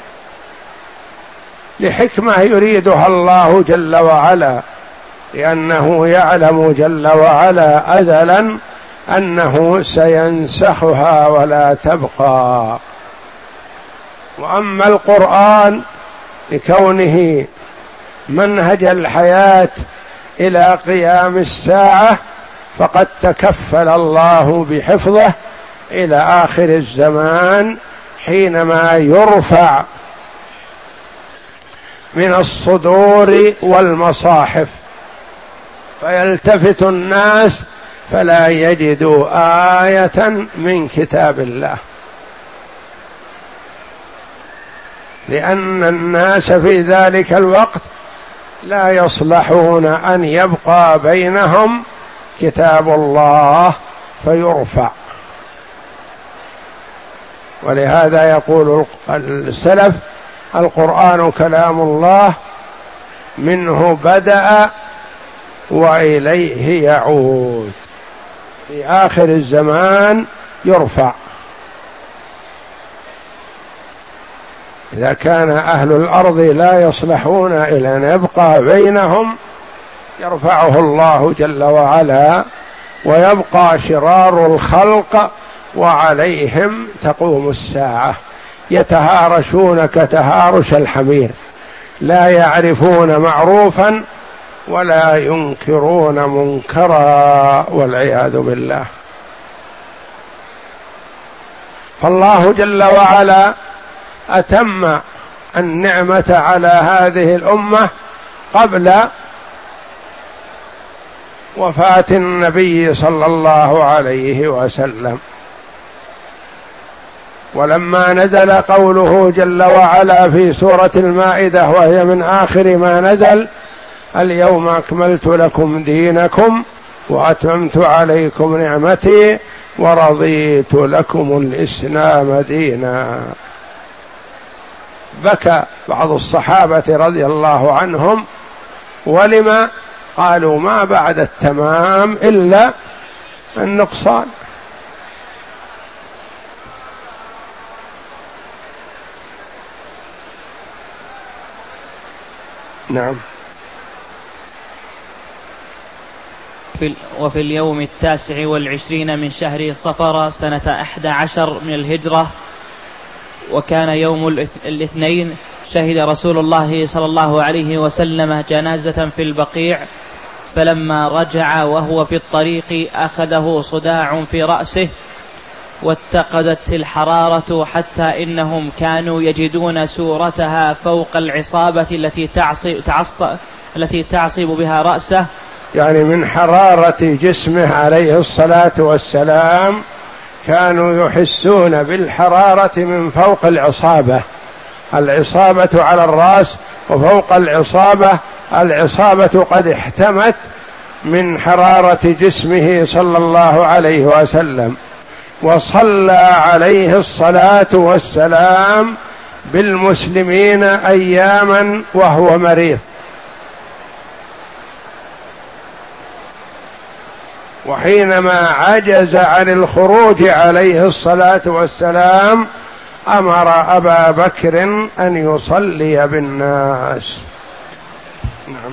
لحكمة يريدها الله جل وعلا، لأنه يعلم جل وعلا أزلا أنه سينسخها ولا تبقى. وأما القرآن لكونه منهج الحياة إلى قيام الساعة فقد تكفل الله بحفظه إلى آخر الزمان، حينما يرفع من الصدور والمصاحف فيلتفت الناس فلا يجدوا آية من كتاب الله، لأن الناس في ذلك الوقت لا يصلحون أن يبقى بينهم كتاب الله فيرفع. ولهذا يقول السلف: القرآن كلام الله منه بدأ وإليه يعود، في آخر الزمان يرفع. إذا كان أهل الأرض لا يصلحون إلى أن يبقى بينهم يرفعه الله جل وعلا، ويبقى شرار الخلق وعليهم تقوم الساعة، يتهارشون كتهارش الحمير، لا يعرفون معروفا ولا ينكرون منكرا، والعياذ بالله. فالله جل وعلا أتم النعمة على هذه الأمة قبل وفاة النبي صلى الله عليه وسلم. ولما نزل قوله جل وعلا في سورة المائدة وهي من آخر ما نزل: اليوم أكملت لكم دينكم وأتممت عليكم نعمتي ورضيت لكم الإسلام دينا، بكى بعض الصحابة رضي الله عنهم. ولما؟ قالوا: ما بعد التمام إلا النقصان. نعم. وفي اليوم التاسع والعشرين من شهر صفر سنة أحد عشر من الهجرة، وكان يوم الاثنين، شهد رسول الله صلى الله عليه وسلم جنازة في البقيع، فلما رجع وهو في الطريق أخذه صداع في رأسه واتقدت الحرارة حتى إنهم كانوا يجدون سورتها فوق العصابة التي تعصب, تعصب, التي تعصب بها رأسه، يعني من حرارة جسمه عليه الصلاة والسلام كانوا يحسون بالحرارة من فوق العصابة. العصابة على الرأس، وفوق العصابة العصابة قد احتمت من حرارة جسمه صلى الله عليه وسلم. وصلى عليه الصلاة والسلام بالمسلمين أياما وهو مريض، وحينما عجز عن الخروج عليه الصلاة والسلام أمر أبا بكر أن يصلي بالناس. نعم.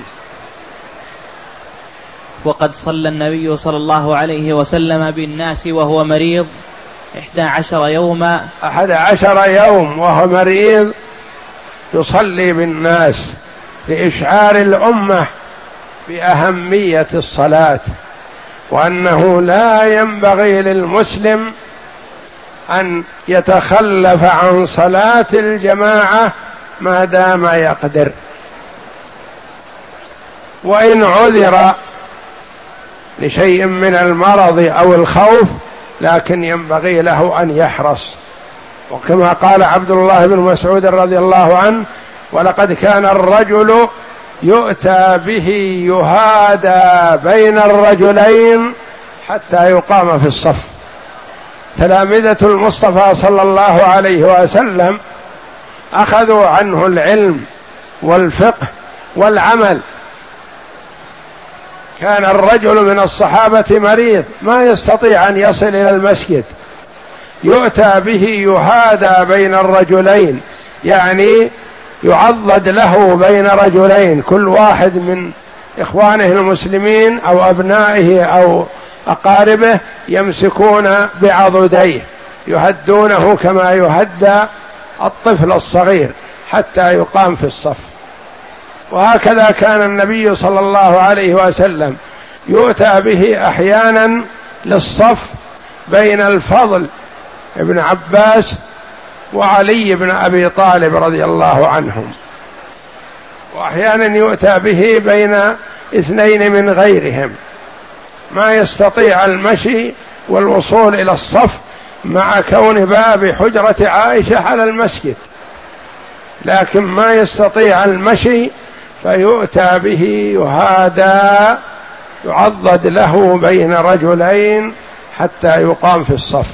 وقد صلى النبي صلى الله عليه وسلم بالناس وهو مريض إحدى عشر يوما أحد عشر يوم وهو مريض يصلي بالناس لإشعار الأمة بأهمية الصلاة، وأنه لا ينبغي للمسلم أن يتخلف عن صلاة الجماعة ما دام يقدر، وإن عذر لشيء من المرض أو الخوف، لكن ينبغي له أن يحرص. وكما قال عبد الله بن مسعود رضي الله عنه: ولقد كان الرجل يؤتى به يهادى بين الرجلين حتى يقام في الصف. تلامذة المصطفى صلى الله عليه وسلم أخذوا عنه العلم والفقه والعمل. كان الرجل من الصحابة مريض ما يستطيع أن يصل إلى المسجد، يؤتى به يهادى بين الرجلين، يعني يعضد له بين رجلين، كل واحد من إخوانه المسلمين أو أبنائه أو أقاربه يمسكون بعضديه يهدونه كما يهدى الطفل الصغير حتى يقام في الصف. وهكذا كان النبي صلى الله عليه وسلم يؤتى به أحيانا للصف بين الفضل ابن عباس وعلي بن أبي طالب رضي الله عنهم، وأحيانا يؤتى به بين اثنين من غيرهم ما يستطيع المشي والوصول إلى الصف مع كون باب حجرة عائشة على المسجد، لكن ما يستطيع المشي فيؤتى به يهادى يعضد له بين رجلين حتى يقام في الصف.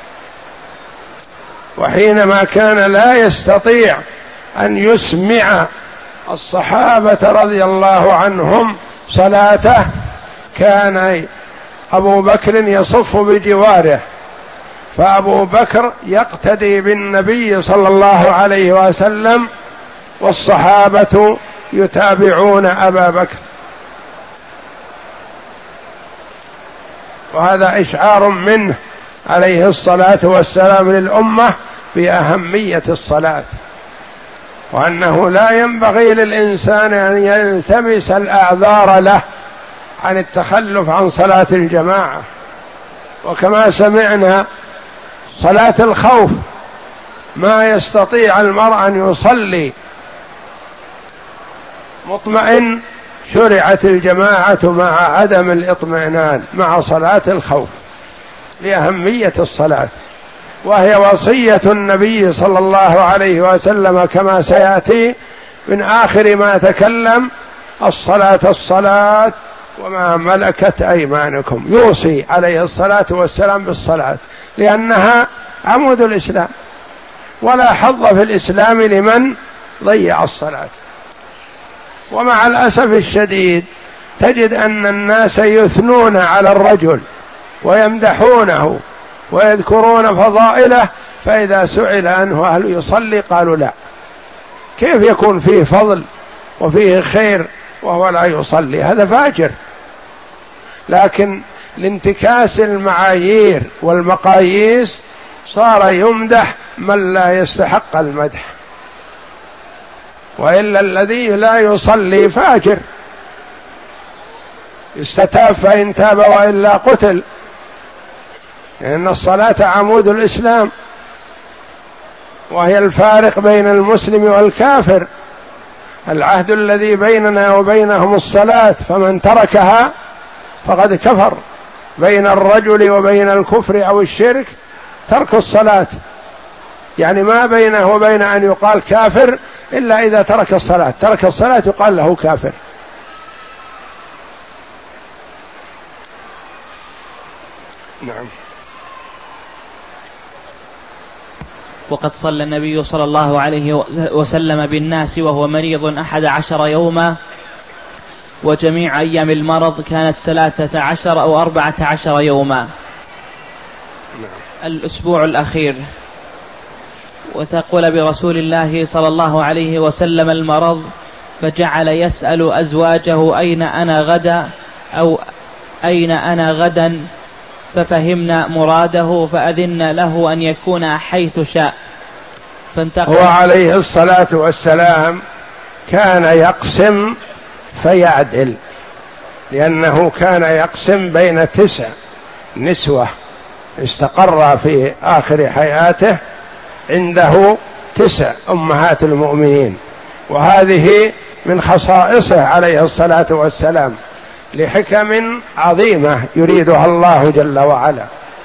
وحينما كان لا يستطيع أن يسمع الصحابة رضي الله عنهم صلاته، كان أبو بكر يصف بجواره، فأبو بكر يقتدي بالنبي صلى الله عليه وسلم والصحابة يتابعون أبا بكر. وهذا إشعار منه عليه الصلاة والسلام للأمة بأهمية الصلاة، وأنه لا ينبغي للإنسان أن يلتمس الأعذار له عن التخلف عن صلاة الجماعة. وكما سمعنا صلاة الخوف ما يستطيع المرء أن يصلي مطمئن، شرعت الجماعة مع عدم الاطمئنان مع صلاة الخوف لأهمية الصلاة، وهي وصية النبي صلى الله عليه وسلم كما سيأتي من آخر ما تكلم: الصلاة الصلاة وما ملكت أيمانكم. يوصي عليه الصلاة والسلام بالصلاة لأنها عمود الإسلام، ولا حظ في الإسلام لمن ضيع الصلاة. ومع الأسف الشديد تجد أن الناس يثنون على الرجل ويمدحونه ويذكرون فضائله، فإذا سئل عنه هل يصلي قالوا لا. كيف يكون فيه فضل وفيه خير وهو لا يصلي؟ هذا فاجر. لكن لانتكاس المعايير والمقاييس صار يمدح من لا يستحق المدح، وإلا الذي لا يصلي فاجر يستتاب فإن تاب وإلا قتل، لأن الصلاة عمود الإسلام وهي الفارق بين المسلم والكافر. العهد الذي بيننا وبينهم الصلاة، فمن تركها فقد كفر. بين الرجل وبين الكفر أو الشرك ترك الصلاة، يعني ما بينه وبين أن يقال كافر إلا إذا ترك الصلاة. ترك الصلاة يقال له كافر. نعم. وقد صلى النبي صلى الله عليه وسلم بالناس وهو مريض أحد عشر يوما، وجميع أيام المرض كانت ثلاثة عشر أو أربعة عشر يوما. الأسبوع الأخير. وتقول برسول الله صلى الله عليه وسلم المرض، فجعل يسأل أزواجه: أين أنا غدا؟ أو أين أنا غدا؟ ففهمنا مراده فأذن له أن يكون حيث شاء. هو عليه الصلاة والسلام كان يقسم فيعدل، لأنه كان يقسم بين تسع نسوة استقر في آخر حياته عنده تسع أمهات المؤمنين، وهذه من خصائصه عليه الصلاة والسلام. لحكم عظيمة يريدها الله جل وعلا.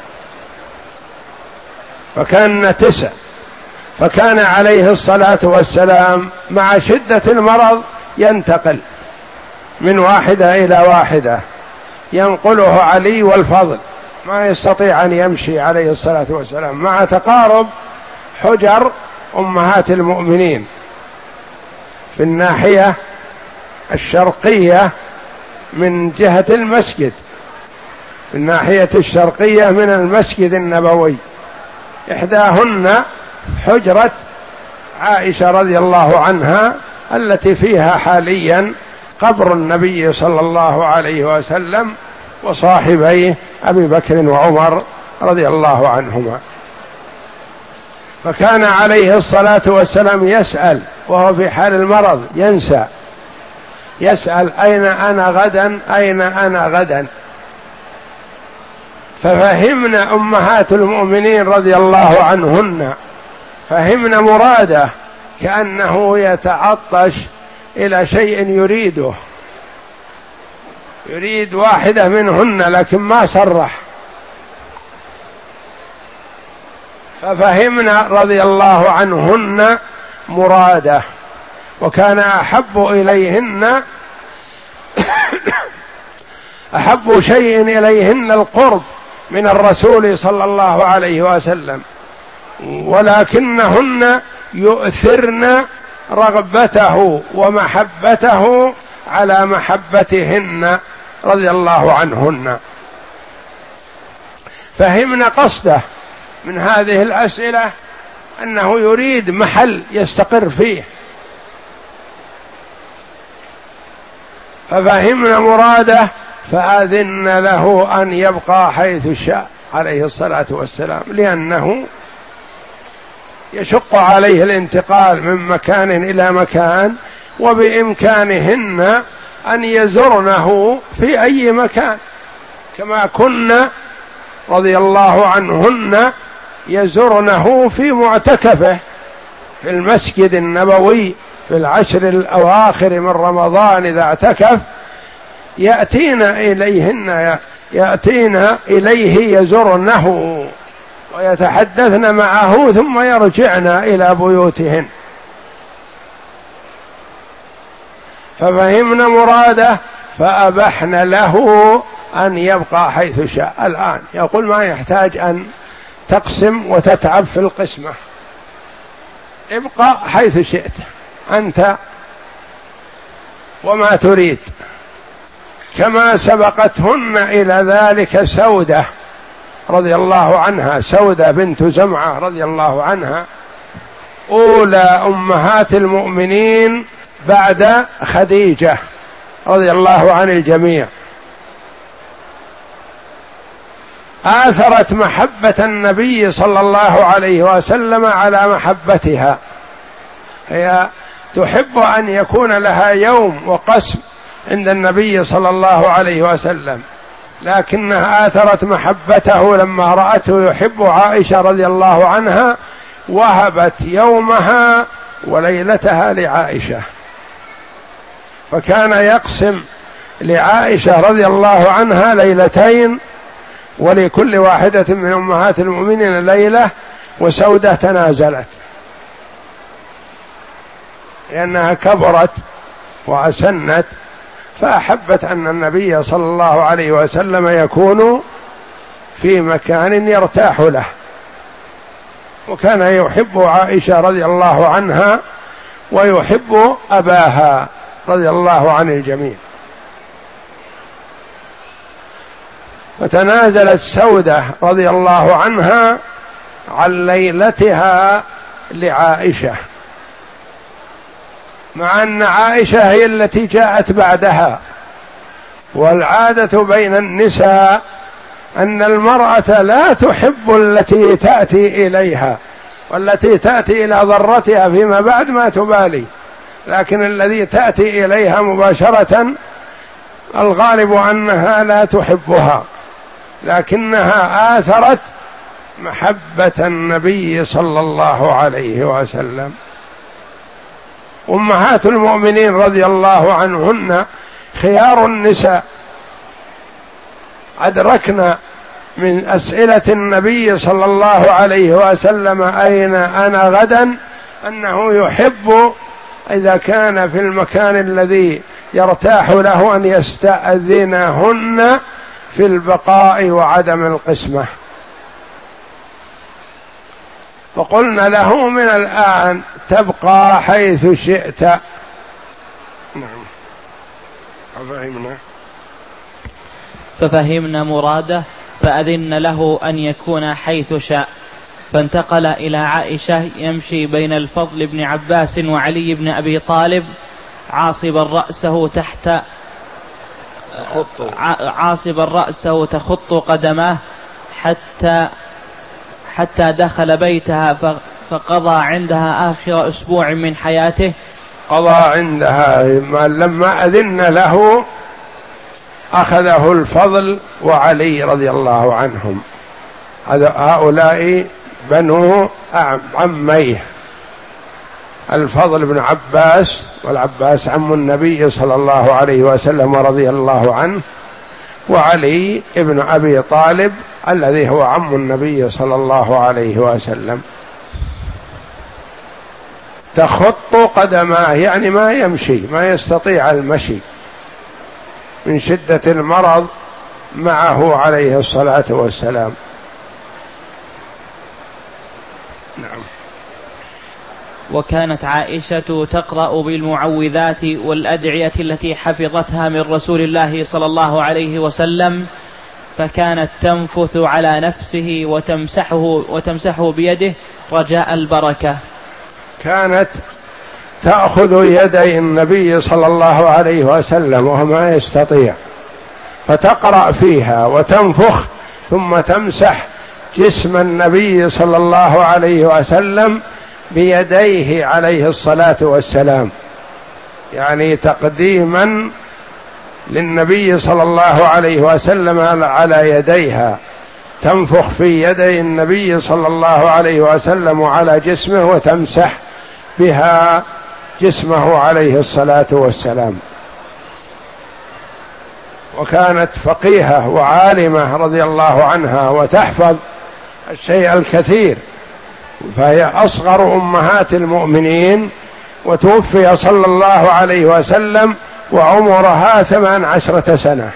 فكان تسع، فكان عليه الصلاة والسلام مع شدة المرض ينتقل من واحدة إلى واحدة، ينقله علي والفضل، ما يستطيع أن يمشي عليه الصلاة والسلام، مع تقارب حجر أمهات المؤمنين في الناحية الشرقية من جهة المسجد، في الناحية الشرقية من المسجد النبوي، إحداهن حجرة عائشة رضي الله عنها التي فيها حاليا قبر النبي صلى الله عليه وسلم وصاحبيه أبي بكر وعمر رضي الله عنهما. فكان عليه الصلاة والسلام يسأل وهو في حال المرض، ينسى، يسأل أين أنا غدا، أين أنا غدا. ففهمنا أمهات المؤمنين رضي الله عنهن، فهمنا مراده، كأنه يتعطش إلى شيء يريده، يريد واحدة منهن لكن ما صرح. ففهمنا رضي الله عنهن مراده، وكان أحب إليهن أحب شيء إليهن القرب من الرسول صلى الله عليه وسلم، ولكنهن يؤثرن رغبته ومحبته على محبتهن رضي الله عنهن. فهمنا قصده من هذه الأسئلة أنه يريد محل يستقر فيه، ففهمنا مراده، فأذن له أن يبقى حيث شاء عليه الصلاة والسلام، لأنه يشق عليه الانتقال من مكان إلى مكان، وبإمكانهن أن يزرنه في أي مكان، كما كنا رضي الله عنهن يزرنه في معتكفه في المسجد النبوي في العشر الأواخر من رمضان إذا اعتكف، يأتين إليهن يأتين إليه يزرنه ويتحدثن معه ثم يرجعن إلى بيوتهن. ففهمنا مراده فأبحن له أن يبقى حيث شاء. الآن يقول ما يحتاج أن تقسم وتتعب في القسمة، ابقى حيث شئت أنت وما تريد. كما سبقتهن إلى ذلك سودة رضي الله عنها، سودة بنت زمعة رضي الله عنها أولى أمهات المؤمنين بعد خديجة رضي الله عن الجميع، آثرت محبة النبي صلى الله عليه وسلم على محبتها. هي تحب أن يكون لها يوم وقسم عند النبي صلى الله عليه وسلم، لكنها آثرت محبته لما رأته يحب عائشة رضي الله عنها، وهبت يومها وليلتها لعائشة. فكان يقسم لعائشة رضي الله عنها ليلتين، ولكل واحدة من أمهات المؤمنين ليلة، وسودة تنازلت لأنها كبرت وأسنت، فأحبت أن النبي صلى الله عليه وسلم يكون في مكان يرتاح له. وكان يحب عائشة رضي الله عنها ويحب أباها رضي الله عن الجميع. فتنازلت سودة رضي الله عنها عن ليلتها لعائشة، مع أن عائشة هي التي جاءت بعدها، والعادة بين النساء أن المرأة لا تحب التي تأتي إليها، والتي تأتي إلى ضرتها فيما بعد ما تبالي، لكن الذي تأتي إليها مباشرة الغالب أنها لا تحبها، لكنها آثرت محبة النبي صلى الله عليه وسلم. أمهات المؤمنين رضي الله عنهن خيار النساء أدركنا من أسئلة النبي صلى الله عليه وسلم أين أنا غدا أنه يحب إذا كان في المكان الذي يرتاح له أن يستأذنهن في البقاء وعدم القسمة. فقلنا له من الآن تبقى حيث شئت. نعم. ففهمنا ففهمنا مراده فأذن له أن يكون حيث شاء، فانتقل إلى عائشة يمشي بين الفضل بن عباس وعلي بن أبي طالب عاصبا رأسه تحت عاصبا رأسه تخط قدماه حتى حتى دخل بيتها فقضى عندها آخر أسبوع من حياته. قضى عندها لما أذن له أخذه الفضل وعلي رضي الله عنهم، هؤلاء بنو عميه، الفضل بن عباس، والعباس عم النبي صلى الله عليه وسلم رضي الله عنه، وعلي ابن أبي طالب الذي هو عم النبي صلى الله عليه وسلم. تخط قدماه يعني ما يمشي، ما يستطيع المشي من شدة المرض معه عليه الصلاة والسلام. نعم. وكانت عائشة تقرأ بالمعوذات والأدعية التي حفظتها من رسول الله صلى الله عليه وسلم، فكانت تنفث على نفسه وتمسحه وتمسحه بيده رجاء البركة. كانت تأخذ يدي النبي صلى الله عليه وسلم وهو ما يستطيع، فتقرأ فيها وتنفخ ثم تمسح جسم النبي صلى الله عليه وسلم بيديه عليه الصلاة والسلام، يعني تقديما للنبي صلى الله عليه وسلم على يديها، تنفخ في يدي النبي صلى الله عليه وسلم على جسمه وتمسح بها جسمه عليه الصلاة والسلام. وكانت فقيهة وعالمة رضي الله عنها وتحفظ الشيء الكثير، فهي أصغر أمهات المؤمنين، وتوفي صلى الله عليه وسلم وعمرها ثمان عشرة سنة،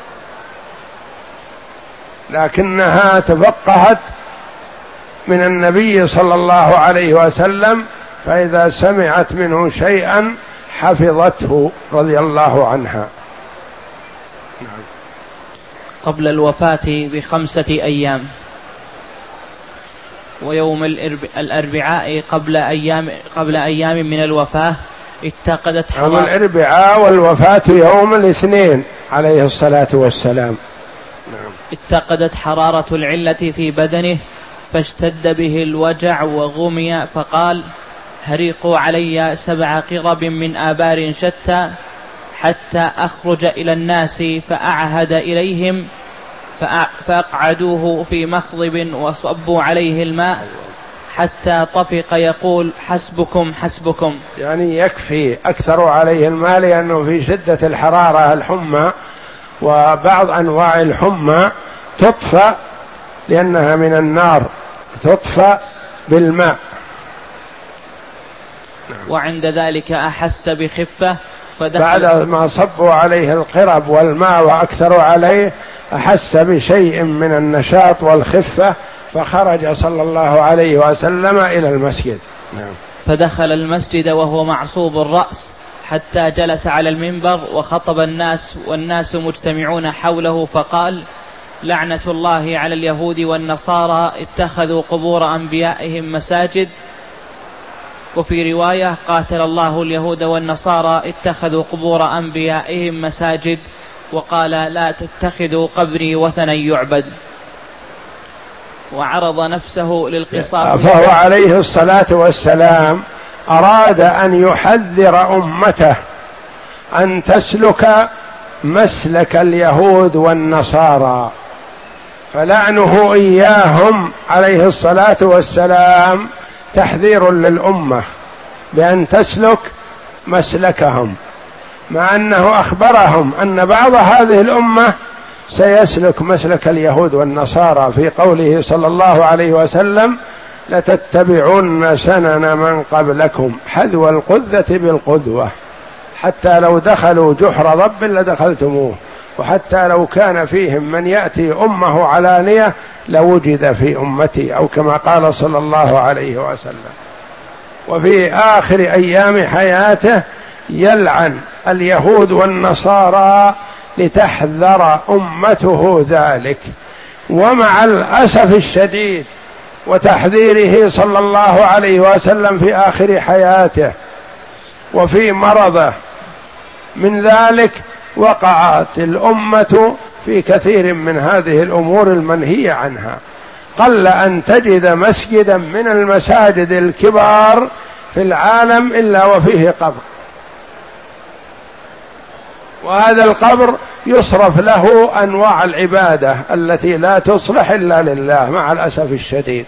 لكنها تفقهت من النبي صلى الله عليه وسلم، فإذا سمعت منه شيئا حفظته رضي الله عنها. قبل الوفاة بخمسة أيام، ويوم الأربعاء قبل أيام قبل أيام من الوفاة اتقدت حرارة يوم الأربعاء والوفاة يوم الاثنين عليه الصلاة والسلام. اتقدت حرارة العلة في بدنه فاشتد به الوجع وغمي، فقال: هريقوا علي سبع قرب من آبار شتى حتى أخرج إلى الناس، فأعهد إليهم فأقعدوه في مخضب وصبوا عليه الماء حتى طفق يقول: حسبكم حسبكم، يعني يكفي، أكثر عليه الماء، لأنه في شدة الحرارة الحمى، وبعض أنواع الحمى تطفأ لأنها من النار، تطفأ بالماء. وعند ذلك أحس بخفة بعد ما صبوا عليه القرب والماء وأكثروا عليه أحس بشيء من النشاط والخفة، فخرج صلى الله عليه وسلم إلى المسجد. فدخل المسجد وهو معصوب الرأس حتى جلس على المنبر وخطب الناس والناس مجتمعون حوله، فقال: لعنة الله على اليهود والنصارى اتخذوا قبور أنبيائهم مساجد. وفي رواية: قاتل الله اليهود والنصارى اتخذوا قبور أنبيائهم مساجد. وقال: لا تتخذوا قبري وثنا يعبد. وعرض نفسه للقصاص، فهو عليه الصلاة والسلام أراد أن يحذر أمته أن تسلك مسلك اليهود والنصارى، فلعنه إياهم عليه الصلاة والسلام تحذير للأمة بأن تسلك مسلكهم، مع أنه أخبرهم أن بعض هذه الأمة سيسلك مسلك اليهود والنصارى في قوله صلى الله عليه وسلم: لتتبعن سنن من قبلكم حذو القذة بالقذوة، حتى لو دخلوا جحر ضب لدخلتموه، وحتى لو كان فيهم من يأتي أمه علانية لوجد في أمتي، أو كما قال صلى الله عليه وسلم. وفي آخر أيام حياته يلعن اليهود والنصارى لتحذر أمته ذلك. ومع الأسف الشديد وتحذيره صلى الله عليه وسلم في آخر حياته وفي مرضه من ذلك، وقعت الأمة في كثير من هذه الأمور المنهية عنها. قل أن تجد مسجدا من المساجد الكبار في العالم إلا وفيه قبر، وهذا القبر يصرف له أنواع العبادة التي لا تصلح إلا لله مع الأسف الشديد.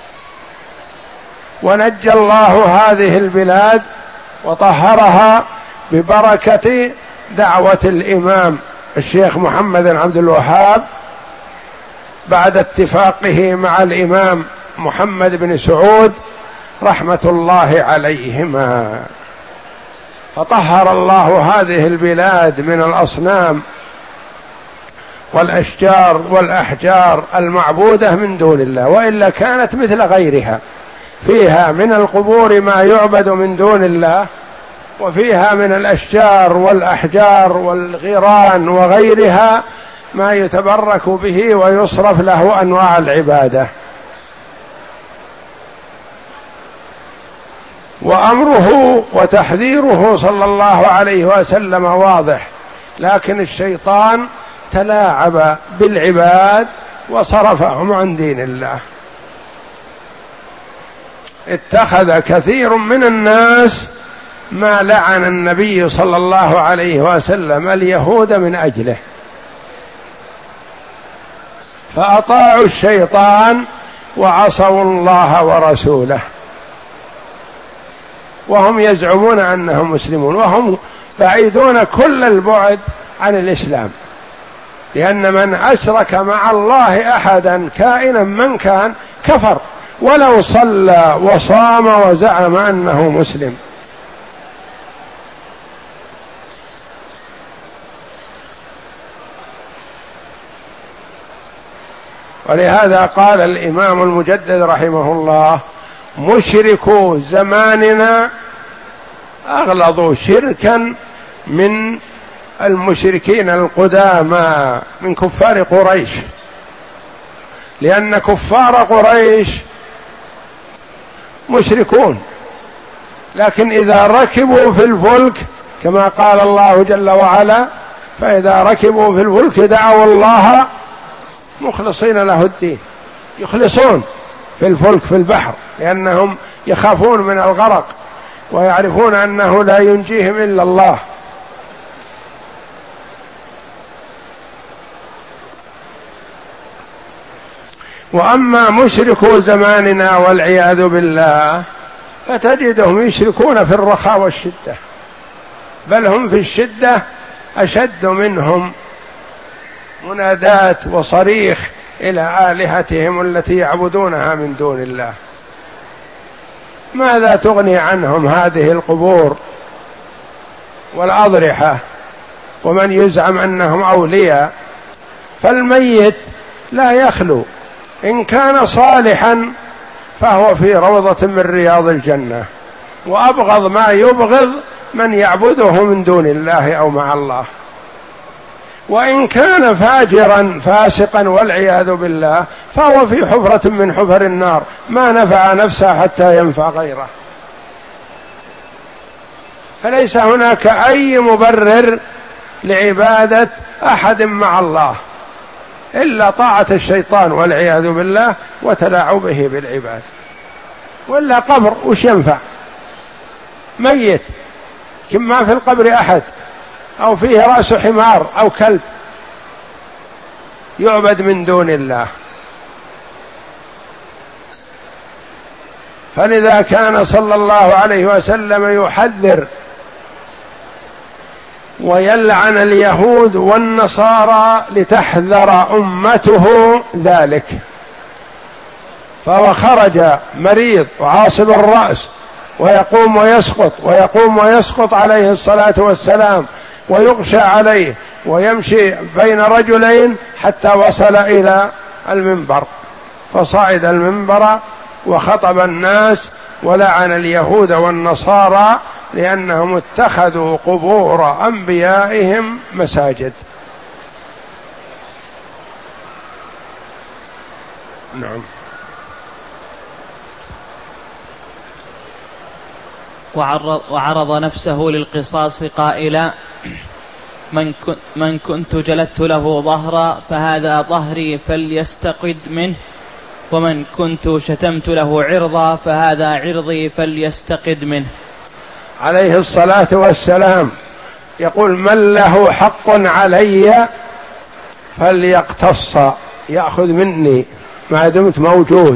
ونجى الله هذه البلاد وطهرها ببركة دعوة الإمام الشيخ محمد بن عبد الوهاب بعد اتفاقه مع الإمام محمد بن سعود رحمة الله عليهما، فطهر الله هذه البلاد من الأصنام والأشجار والأحجار المعبودة من دون الله، وإلا كانت مثل غيرها، فيها من القبور ما يعبد من دون الله، وفيها من الأشجار والأحجار والغيران وغيرها ما يتبرك به ويصرف له أنواع العبادة. وأمره وتحذيره صلى الله عليه وسلم واضح، لكن الشيطان تلاعب بالعباد وصرفهم عن دين الله. اتخذ كثير من الناس ما لعن النبي صلى الله عليه وسلم اليهود من أجله، فأطاعوا الشيطان وعصوا الله ورسوله، وهم يزعمون أنهم مسلمون وهم بعيدون كل البعد عن الإسلام، لأن من أشرك مع الله أحدا كائنا من كان كفر ولو صلى وصام وزعم أنه مسلم. ولهذا قال الإمام المجدد رحمه الله: مشركو زماننا أغلظوا شركا من المشركين القدامى من كفار قريش، لأن كفار قريش مشركون، لكن إذا ركبوا في الفلك كما قال الله جل وعلا: فإذا ركبوا في الفلك دعوا الله مخلصين له الدين، يخلصون في الفلك في البحر، لأنهم يخافون من الغرق ويعرفون أنه لا ينجيهم إلا الله. وأما مشركو زماننا والعياذ بالله فتجدهم يشركون في الرخاء والشدة، بل هم في الشدة أشد منهم منادات وصريخ إلى آلهتهم التي يعبدونها من دون الله. ماذا تغني عنهم هذه القبور والأضرحة ومن يزعم أنهم أولياء؟ فالميت لا يخلو، إن كان صالحا فهو في روضة من رياض الجنة، وأبغض ما يبغض من يعبده من دون الله أو مع الله، وإن كان فاجرا فاسقا والعياذ بالله فهو في حفرة من حفر النار، ما نفع نفسه حتى ينفع غيره. فليس هناك أي مبرر لعبادة أحد مع الله إلا طاعة الشيطان والعياذ بالله وتلاعبه بالعباد، ولا قبر وش ينفع؟ ميت كما في القبر أحد أو فيه رأس حمار أو كلب يعبد من دون الله. فلذا كان صلى الله عليه وسلم يحذر ويلعن اليهود والنصارى لتحذر أمته ذلك. فهو خرج مريض وعاصب الرأس ويقوم ويسقط ويقوم ويسقط عليه الصلاة والسلام، ويغشى عليه ويمشي بين رجلين حتى وصل إلى المنبر، فصعد المنبر وخطب الناس ولعن اليهود والنصارى لأنهم اتخذوا قبور أنبيائهم مساجد. نعم. وعرض, وعرض نفسه للقصاص قائلا: من, من كنت جلدت له ظهرا فهذا ظهري فليستقد منه، ومن كنت شتمت له عرضا فهذا عرضي فليستقد منه. عليه الصلاة والسلام يقول: من له حق علي فليقتص، يأخذ مني ما دمت موجود.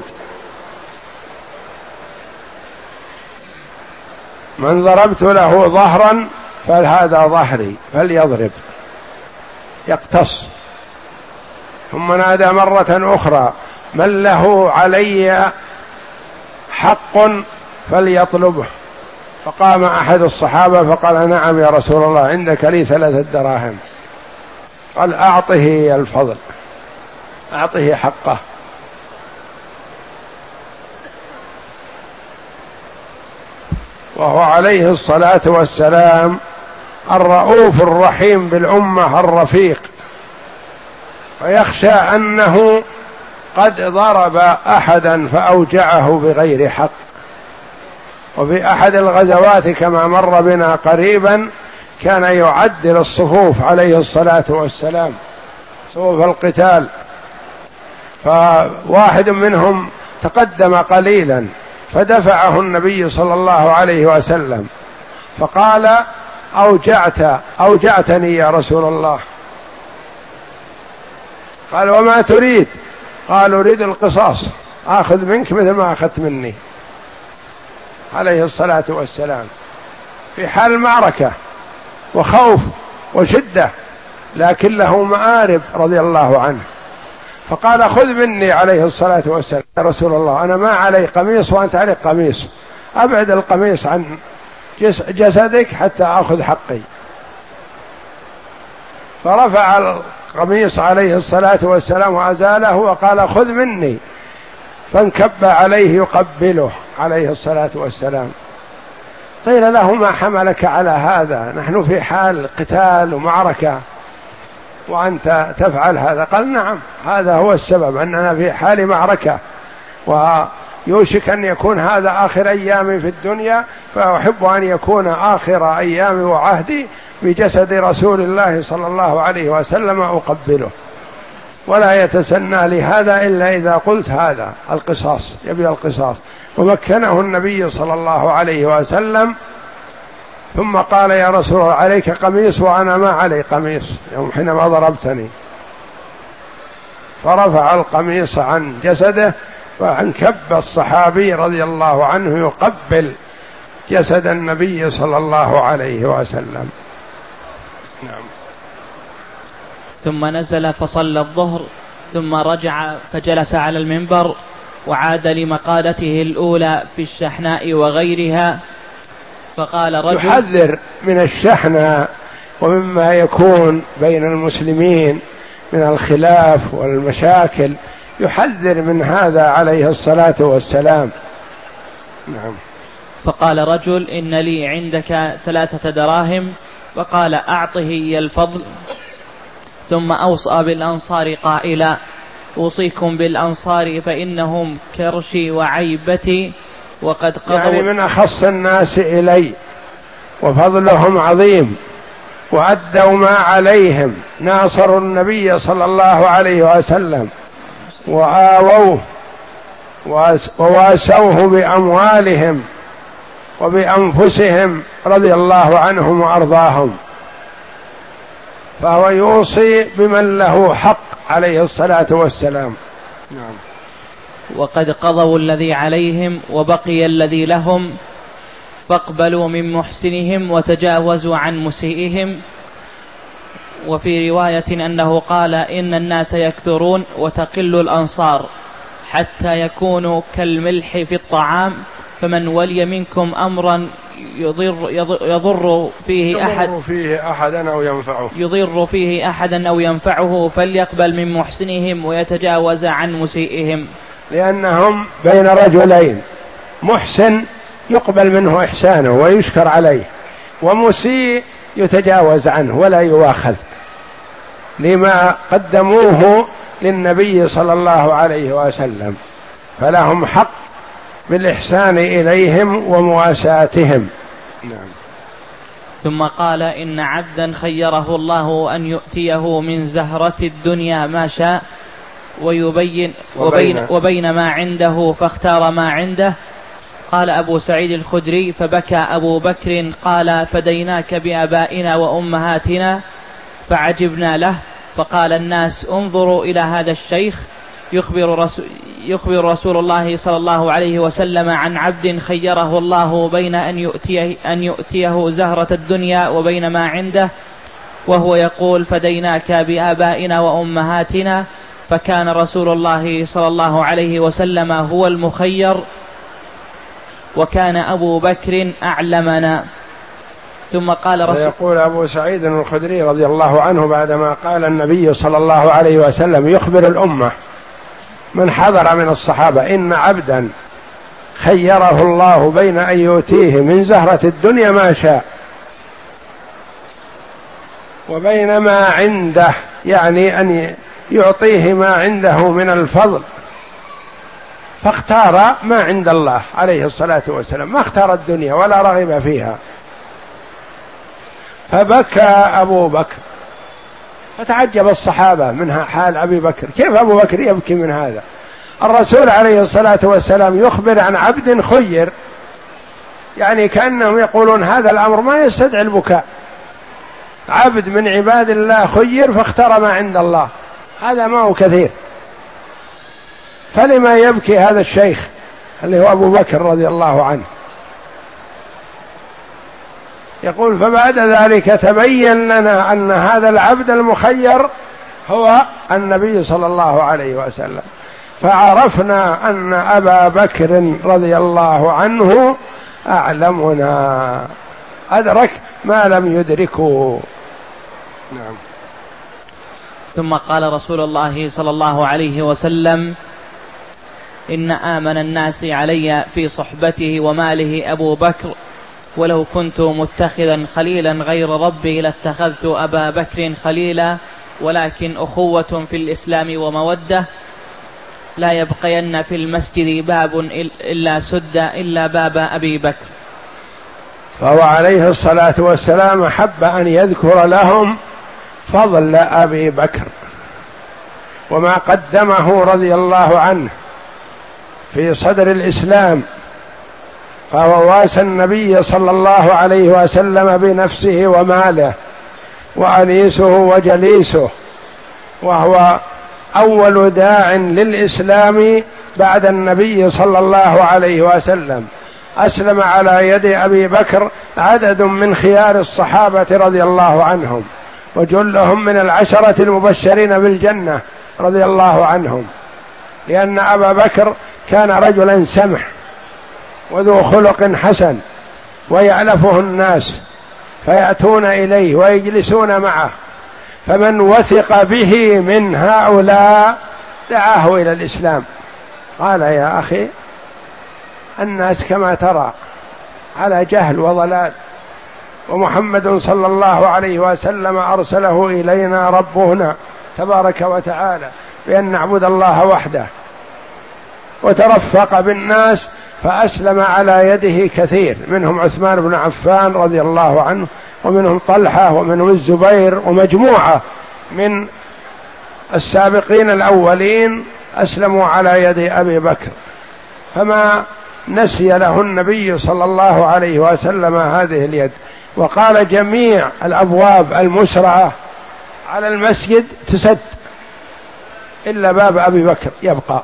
من ضربت له ظهرا فهذا ظهري فليضرب، يقتص. ثم نادى مرة أخرى: من له علي حق فليطلبه. فقام أحد الصحابة فقال: نعم يا رسول الله، عندك لي ثلاثة دراهم. قال: أعطه الفضل، أعطه حقه. وهو عليه الصلاة والسلام الرؤوف الرحيم بالأمة الرفيق، ويخشى أنه قد ضرب أحدا فأوجعه بغير حق. وفي أحد الغزوات كما مر بنا قريبا كان يعدل الصفوف عليه الصلاة والسلام، صفوف القتال، فواحد منهم تقدم قليلا فدفعه النبي صلى الله عليه وسلم فقال: أوجعت أوجعتني يا رسول الله. قال: وما تريد؟ قال: أريد القصاص، آخذ منك مثل ما أخذت مني، عليه الصلاة والسلام في حال معركة وخوف وشدة، لكن له مآرب رضي الله عنه. فقال: خذ مني عليه الصلاة والسلام يا رسول الله، أنا ما علي قميص وأنت عليك قميص، أبعد القميص عن جسدك حتى أخذ حقي. فرفع القميص عليه الصلاة والسلام وأزاله وقال: خذ مني، فانكب عليه يقبله عليه الصلاة والسلام. قيل له: ما حملك على هذا؟ نحن في حال قتال ومعركة وأنت تفعل هذا. قال: نعم، هذا هو السبب، أننا في حال معركة ويوشك أن يكون هذا آخر أيامي في الدنيا، فأحب أن يكون آخر أيامي وعهدي بجسد رسول الله صلى الله عليه وسلم أقبله، ولا يتسنى لهذا إلا إذا قلت هذا القصاص، يبي القصاص. ومكنه النبي صلى الله عليه وسلم، ثم قال: يا رسول الله، عليك قميص وأنا ما علي قميص يوم حينما ضربتني. فرفع القميص عن جسده، فانكب الصحابي رضي الله عنه يقبل جسد النبي صلى الله عليه وسلم. نعم. ثم نزل فصلى الظهر، ثم رجع فجلس على المنبر، وعاد لمقالته الأولى في الشحناء وغيرها، فقال رجل: يحذر من الشحناء ومما يكون بين المسلمين من الخلاف والمشاكل، يحذر من هذا عليه الصلاة والسلام. نعم. فقال رجل: إن لي عندك ثلاثة دراهم. فقال: أعطه الفضل. ثم أوصى بالأنصار قائلا: أوصيكم بالأنصار فإنهم كرشي وعيبتي، وقد قضوا، يعني من أخص الناس إلي، وفضلهم عظيم، وأدوا ما عليهم، ناصروا النبي صلى الله عليه وسلم وآووه وواسوه بأموالهم وبأنفسهم رضي الله عنهم وأرضاهم. فهو يوصي بمن له حق عليه الصلاة والسلام. نعم. وقد قضوا الذي عليهم وبقي الذي لهم، فاقبلوا من محسنهم وتجاوزوا عن مسيئهم، وفي رواية أنه قال إن الناس يكثرون وتقل الأنصار حتى يكونوا كالملح في الطعام، فمن ولي منكم أمرا يضر, يضر فيه أحد يضر فيه أحدا أو ينفعه يضر فيه أحدا أو ينفعه فليقبل من محسنهم ويتجاوز عن مسيئهم. لأنهم بين رجلين، محسن يقبل منه إحسانه ويشكر عليه، ومسيء يتجاوز عنه ولا يؤاخذ، لما قدموه للنبي صلى الله عليه وسلم، فلهم حق بالإحسان إليهم ومواساتهم. نعم. ثم قال إن عبدا خيره الله أن يؤتيه من زهرة الدنيا ما شاء ويبين وبين, وبين ما عنده فاختار ما عنده. قال أبو سعيد الخدري فبكى أبو بكر قال فديناك بآبائنا وأمهاتنا، فعجبنا له. فقال الناس انظروا إلى هذا الشيخ يخبر رسول, يخبر رسول الله صلى الله عليه وسلم عن عبد خيره الله بين أن يؤتيه, أن يؤتيه زهرة الدنيا وبين ما عنده، وهو يقول فديناك بآبائنا وأمهاتنا. فكان رسول الله صلى الله عليه وسلم هو المخير، وكان أبو بكر أعلمنا. ثم قال رسول يقول أبو سعيد الخدري رضي الله عنه بعدما قال النبي صلى الله عليه وسلم يخبر الأمة من حضر من الصحابة إن عبدا خيره الله بين أن يؤتيه من زهرة الدنيا ما شاء وبين ما عنده، يعني أن يعطيه ما عنده من الفضل، فاختار ما عند الله عليه الصلاة والسلام، ما اختار الدنيا ولا رغب فيها. فبكى أبو بكر، فتعجب الصحابة منها حال أبي بكر، كيف أبو بكر يبكي من هذا؟ الرسول عليه الصلاة والسلام يخبر عن عبد خير، يعني كأنهم يقولون هذا الأمر ما يستدعي البكاء، عبد من عباد الله خير فاختار ما عند الله، هذا ما هو كثير، فلما يبكي هذا الشيخ اللي هو أبو بكر رضي الله عنه؟ يقول فبعد ذلك تبين لنا أن هذا العبد المخير هو النبي صلى الله عليه وسلم، فعرفنا أن أبا بكر رضي الله عنه أعلمنا، أدرك ما لم يدركه. نعم. ثم قال رسول الله صلى الله عليه وسلم إن آمن الناس علي في صحبته وماله أبو بكر، ولو كنت متخذا خليلا غير ربي لاتخذت أبا بكر خليلا، ولكن أخوة في الإسلام ومودة، لا يبقين في المسجد باب إلا سد إلا باب أبي بكر. فهو عليه الصلاة والسلام حب أن يذكر لهم فضل أبي بكر وما قدمه رضي الله عنه في صدر الإسلام، فهو واسى النبي صلى الله عليه وسلم بنفسه وماله وأنيسه وجليسه، وهو أول داع للإسلام بعد النبي صلى الله عليه وسلم. أسلم على يد أبي بكر عدد من خيار الصحابة رضي الله عنهم، وجلهم من العشرة المبشرين بالجنة رضي الله عنهم، لأن أبا بكر كان رجلا سمح وذو خلق حسن، ويألفه الناس فيأتون إليه ويجلسون معه، فمن وثق به من هؤلاء دعاه إلى الإسلام. قال يا أخي الناس كما ترى على جهل وضلال، ومحمد صلى الله عليه وسلم أرسله إلينا ربنا تبارك وتعالى بأن نعبد الله وحده، وترفق بالناس فأسلم على يده كثير، منهم عثمان بن عفان رضي الله عنه، ومنهم طلحة، ومنهم الزبير، ومجموعة من السابقين الأولين أسلموا على يد أبي بكر، فما نسي له النبي صلى الله عليه وسلم هذه اليد. وقال جميع الأبواب المسرعة على المسجد تسد إلا باب أبي بكر يبقى،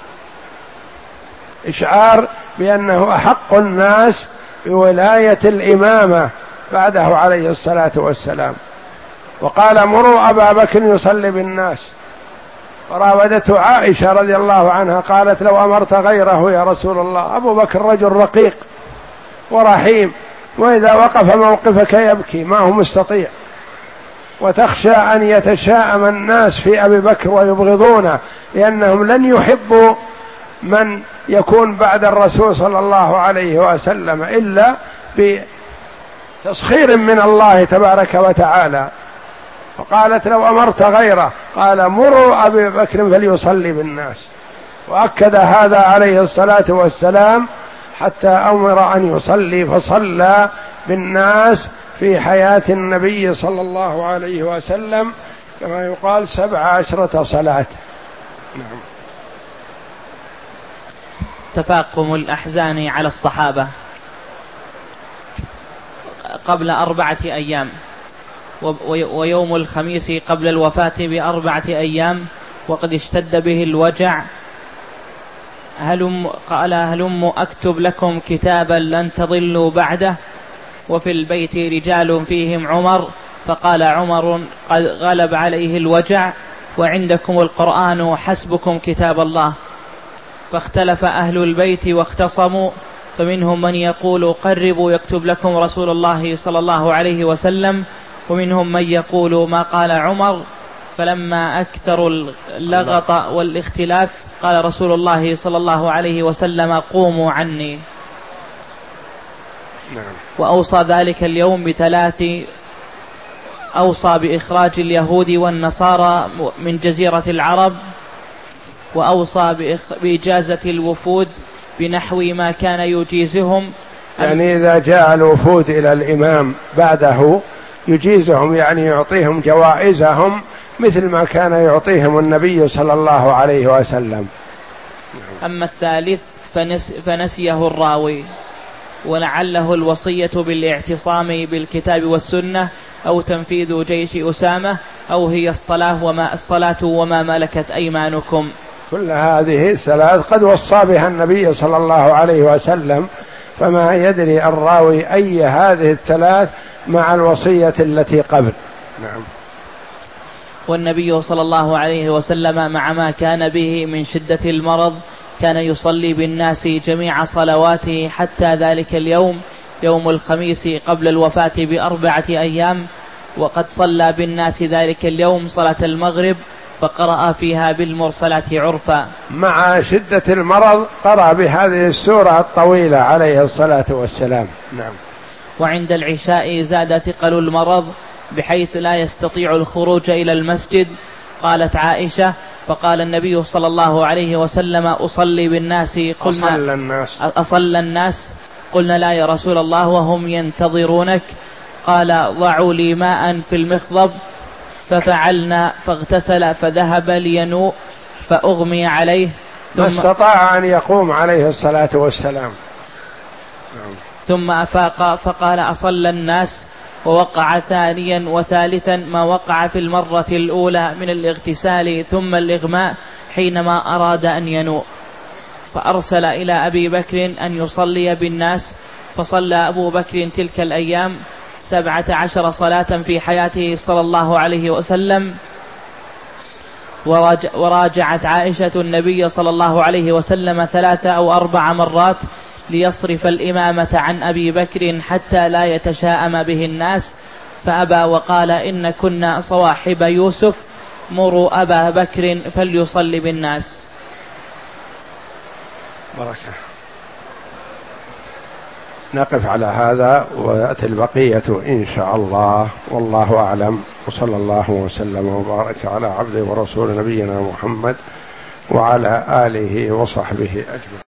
إشعار بأنه أحق الناس بولاية الإمامة بعده عليه الصلاة والسلام. وقال مروا أبا بكر يصلي بالناس. وراودته عائشة رضي الله عنها قالت لو أمرت غيره يا رسول الله، أبو بكر رجل رقيق ورحيم، وإذا وقف موقفك يبكي ما هو مستطيع، وتخشى أن يتشاءم الناس في أبي بكر ويبغضونه، لأنهم لن يحبوا من يكون بعد الرسول صلى الله عليه وسلم إلا بتسخير من الله تبارك وتعالى. فقالت لو أمرت غيره، قال مروا أبي بكر فليصلي بالناس، وأكد هذا عليه الصلاة والسلام حتى أمر أن يصلي، فصلى بالناس في حياة النبي صلى الله عليه وسلم كما يقال سبع عشرة صلاة. نعم. تفاقم الأحزان على الصحابة قبل أربعة أيام، ويوم الخميس قبل الوفاة بأربعة أيام، وقد اشتد به الوجع. هلم قال هلم أكتب لكم كتابا لن تضلوا بعده، وفي البيت رجال فيهم عمر، فقال عمر قد غلب عليه الوجع وعندكم القرآن حسبكم كتاب الله. فاختلف أهل البيت واختصموا، فمنهم من يقول قربوا يكتب لكم رسول الله صلى الله عليه وسلم، ومنهم من يقول ما قال عمر. فلما أكثروا اللغط والاختلاف قال رسول الله صلى الله عليه وسلم قوموا عني. وأوصى ذلك اليوم بثلاث: أوصى بإخراج اليهود والنصارى من جزيرة العرب، وأوصى بإجازة الوفود بنحو ما كان يجيزهم، يعني إذا جاء الوفود إلى الإمام بعده يجيزهم، يعني يعطيهم جوائزهم مثل ما كان يعطيهم النبي صلى الله عليه وسلم. أما الثالث فنس فنسيه الراوي، ولعله الوصية بالاعتصام بالكتاب والسنة، أو تنفيذ جيش أسامة، أو هي الصلاة وما الصلاة وما ملكت أيمانكم. كل هذه الثلاث قد وصى بها النبي صلى الله عليه وسلم، فما يدري الراوي أي هذه الثلاث مع الوصية التي قبل. نعم. والنبي صلى الله عليه وسلم مع ما كان به من شدة المرض كان يصلي بالناس جميع صلواته حتى ذلك اليوم يوم الخميس قبل الوفاة بأربعة أيام، وقد صلى بالناس ذلك اليوم صلاة المغرب فقرأ فيها بالمرسلات عرفا. مع شدة المرض قرأ بهذه السورة الطويلة عليه الصلاة والسلام. نعم. وعند العشاء زاد ثقل المرض بحيث لا يستطيع الخروج إلى المسجد. قالت عائشة: فقال النبي صلى الله عليه وسلم: أصلي بالناس. قلنا أصلى الناس أصلى الناس قلنا لا يا رسول الله وهم ينتظرونك. قال: ضعوا لي ماء في المخضب، ففعلنا، فاغتسل فذهب لينوء فأغمي عليه، ما استطاع أن يقوم عليه الصلاة والسلام. ثم أفاق فقال: أصلى الناس. ووقع ثانيا وثالثا ما وقع في المرة الأولى من الاغتسال ثم الإغماء حينما أراد أن ينوء، فأرسل إلى أبي بكر أن يصلي بالناس، فصلى أبو بكر تلك الأيام سبعة عشر صلاة في حياته صلى الله عليه وسلم. وراجعت عائشة النبي صلى الله عليه وسلم ثلاثة أو أربع مرات ليصرف الإمامة عن أبي بكر حتى لا يتشاءم به الناس، فأبى وقال: إن كنا صواحب يوسف، مروا أبا بكر فليصلي بالناس. بركة. نقف على هذا ويأتي البقية إن شاء الله، والله أعلم، وصلى الله وسلم وبارك على عبده ورسول نبينا محمد وعلى آله وصحبه أجمعين.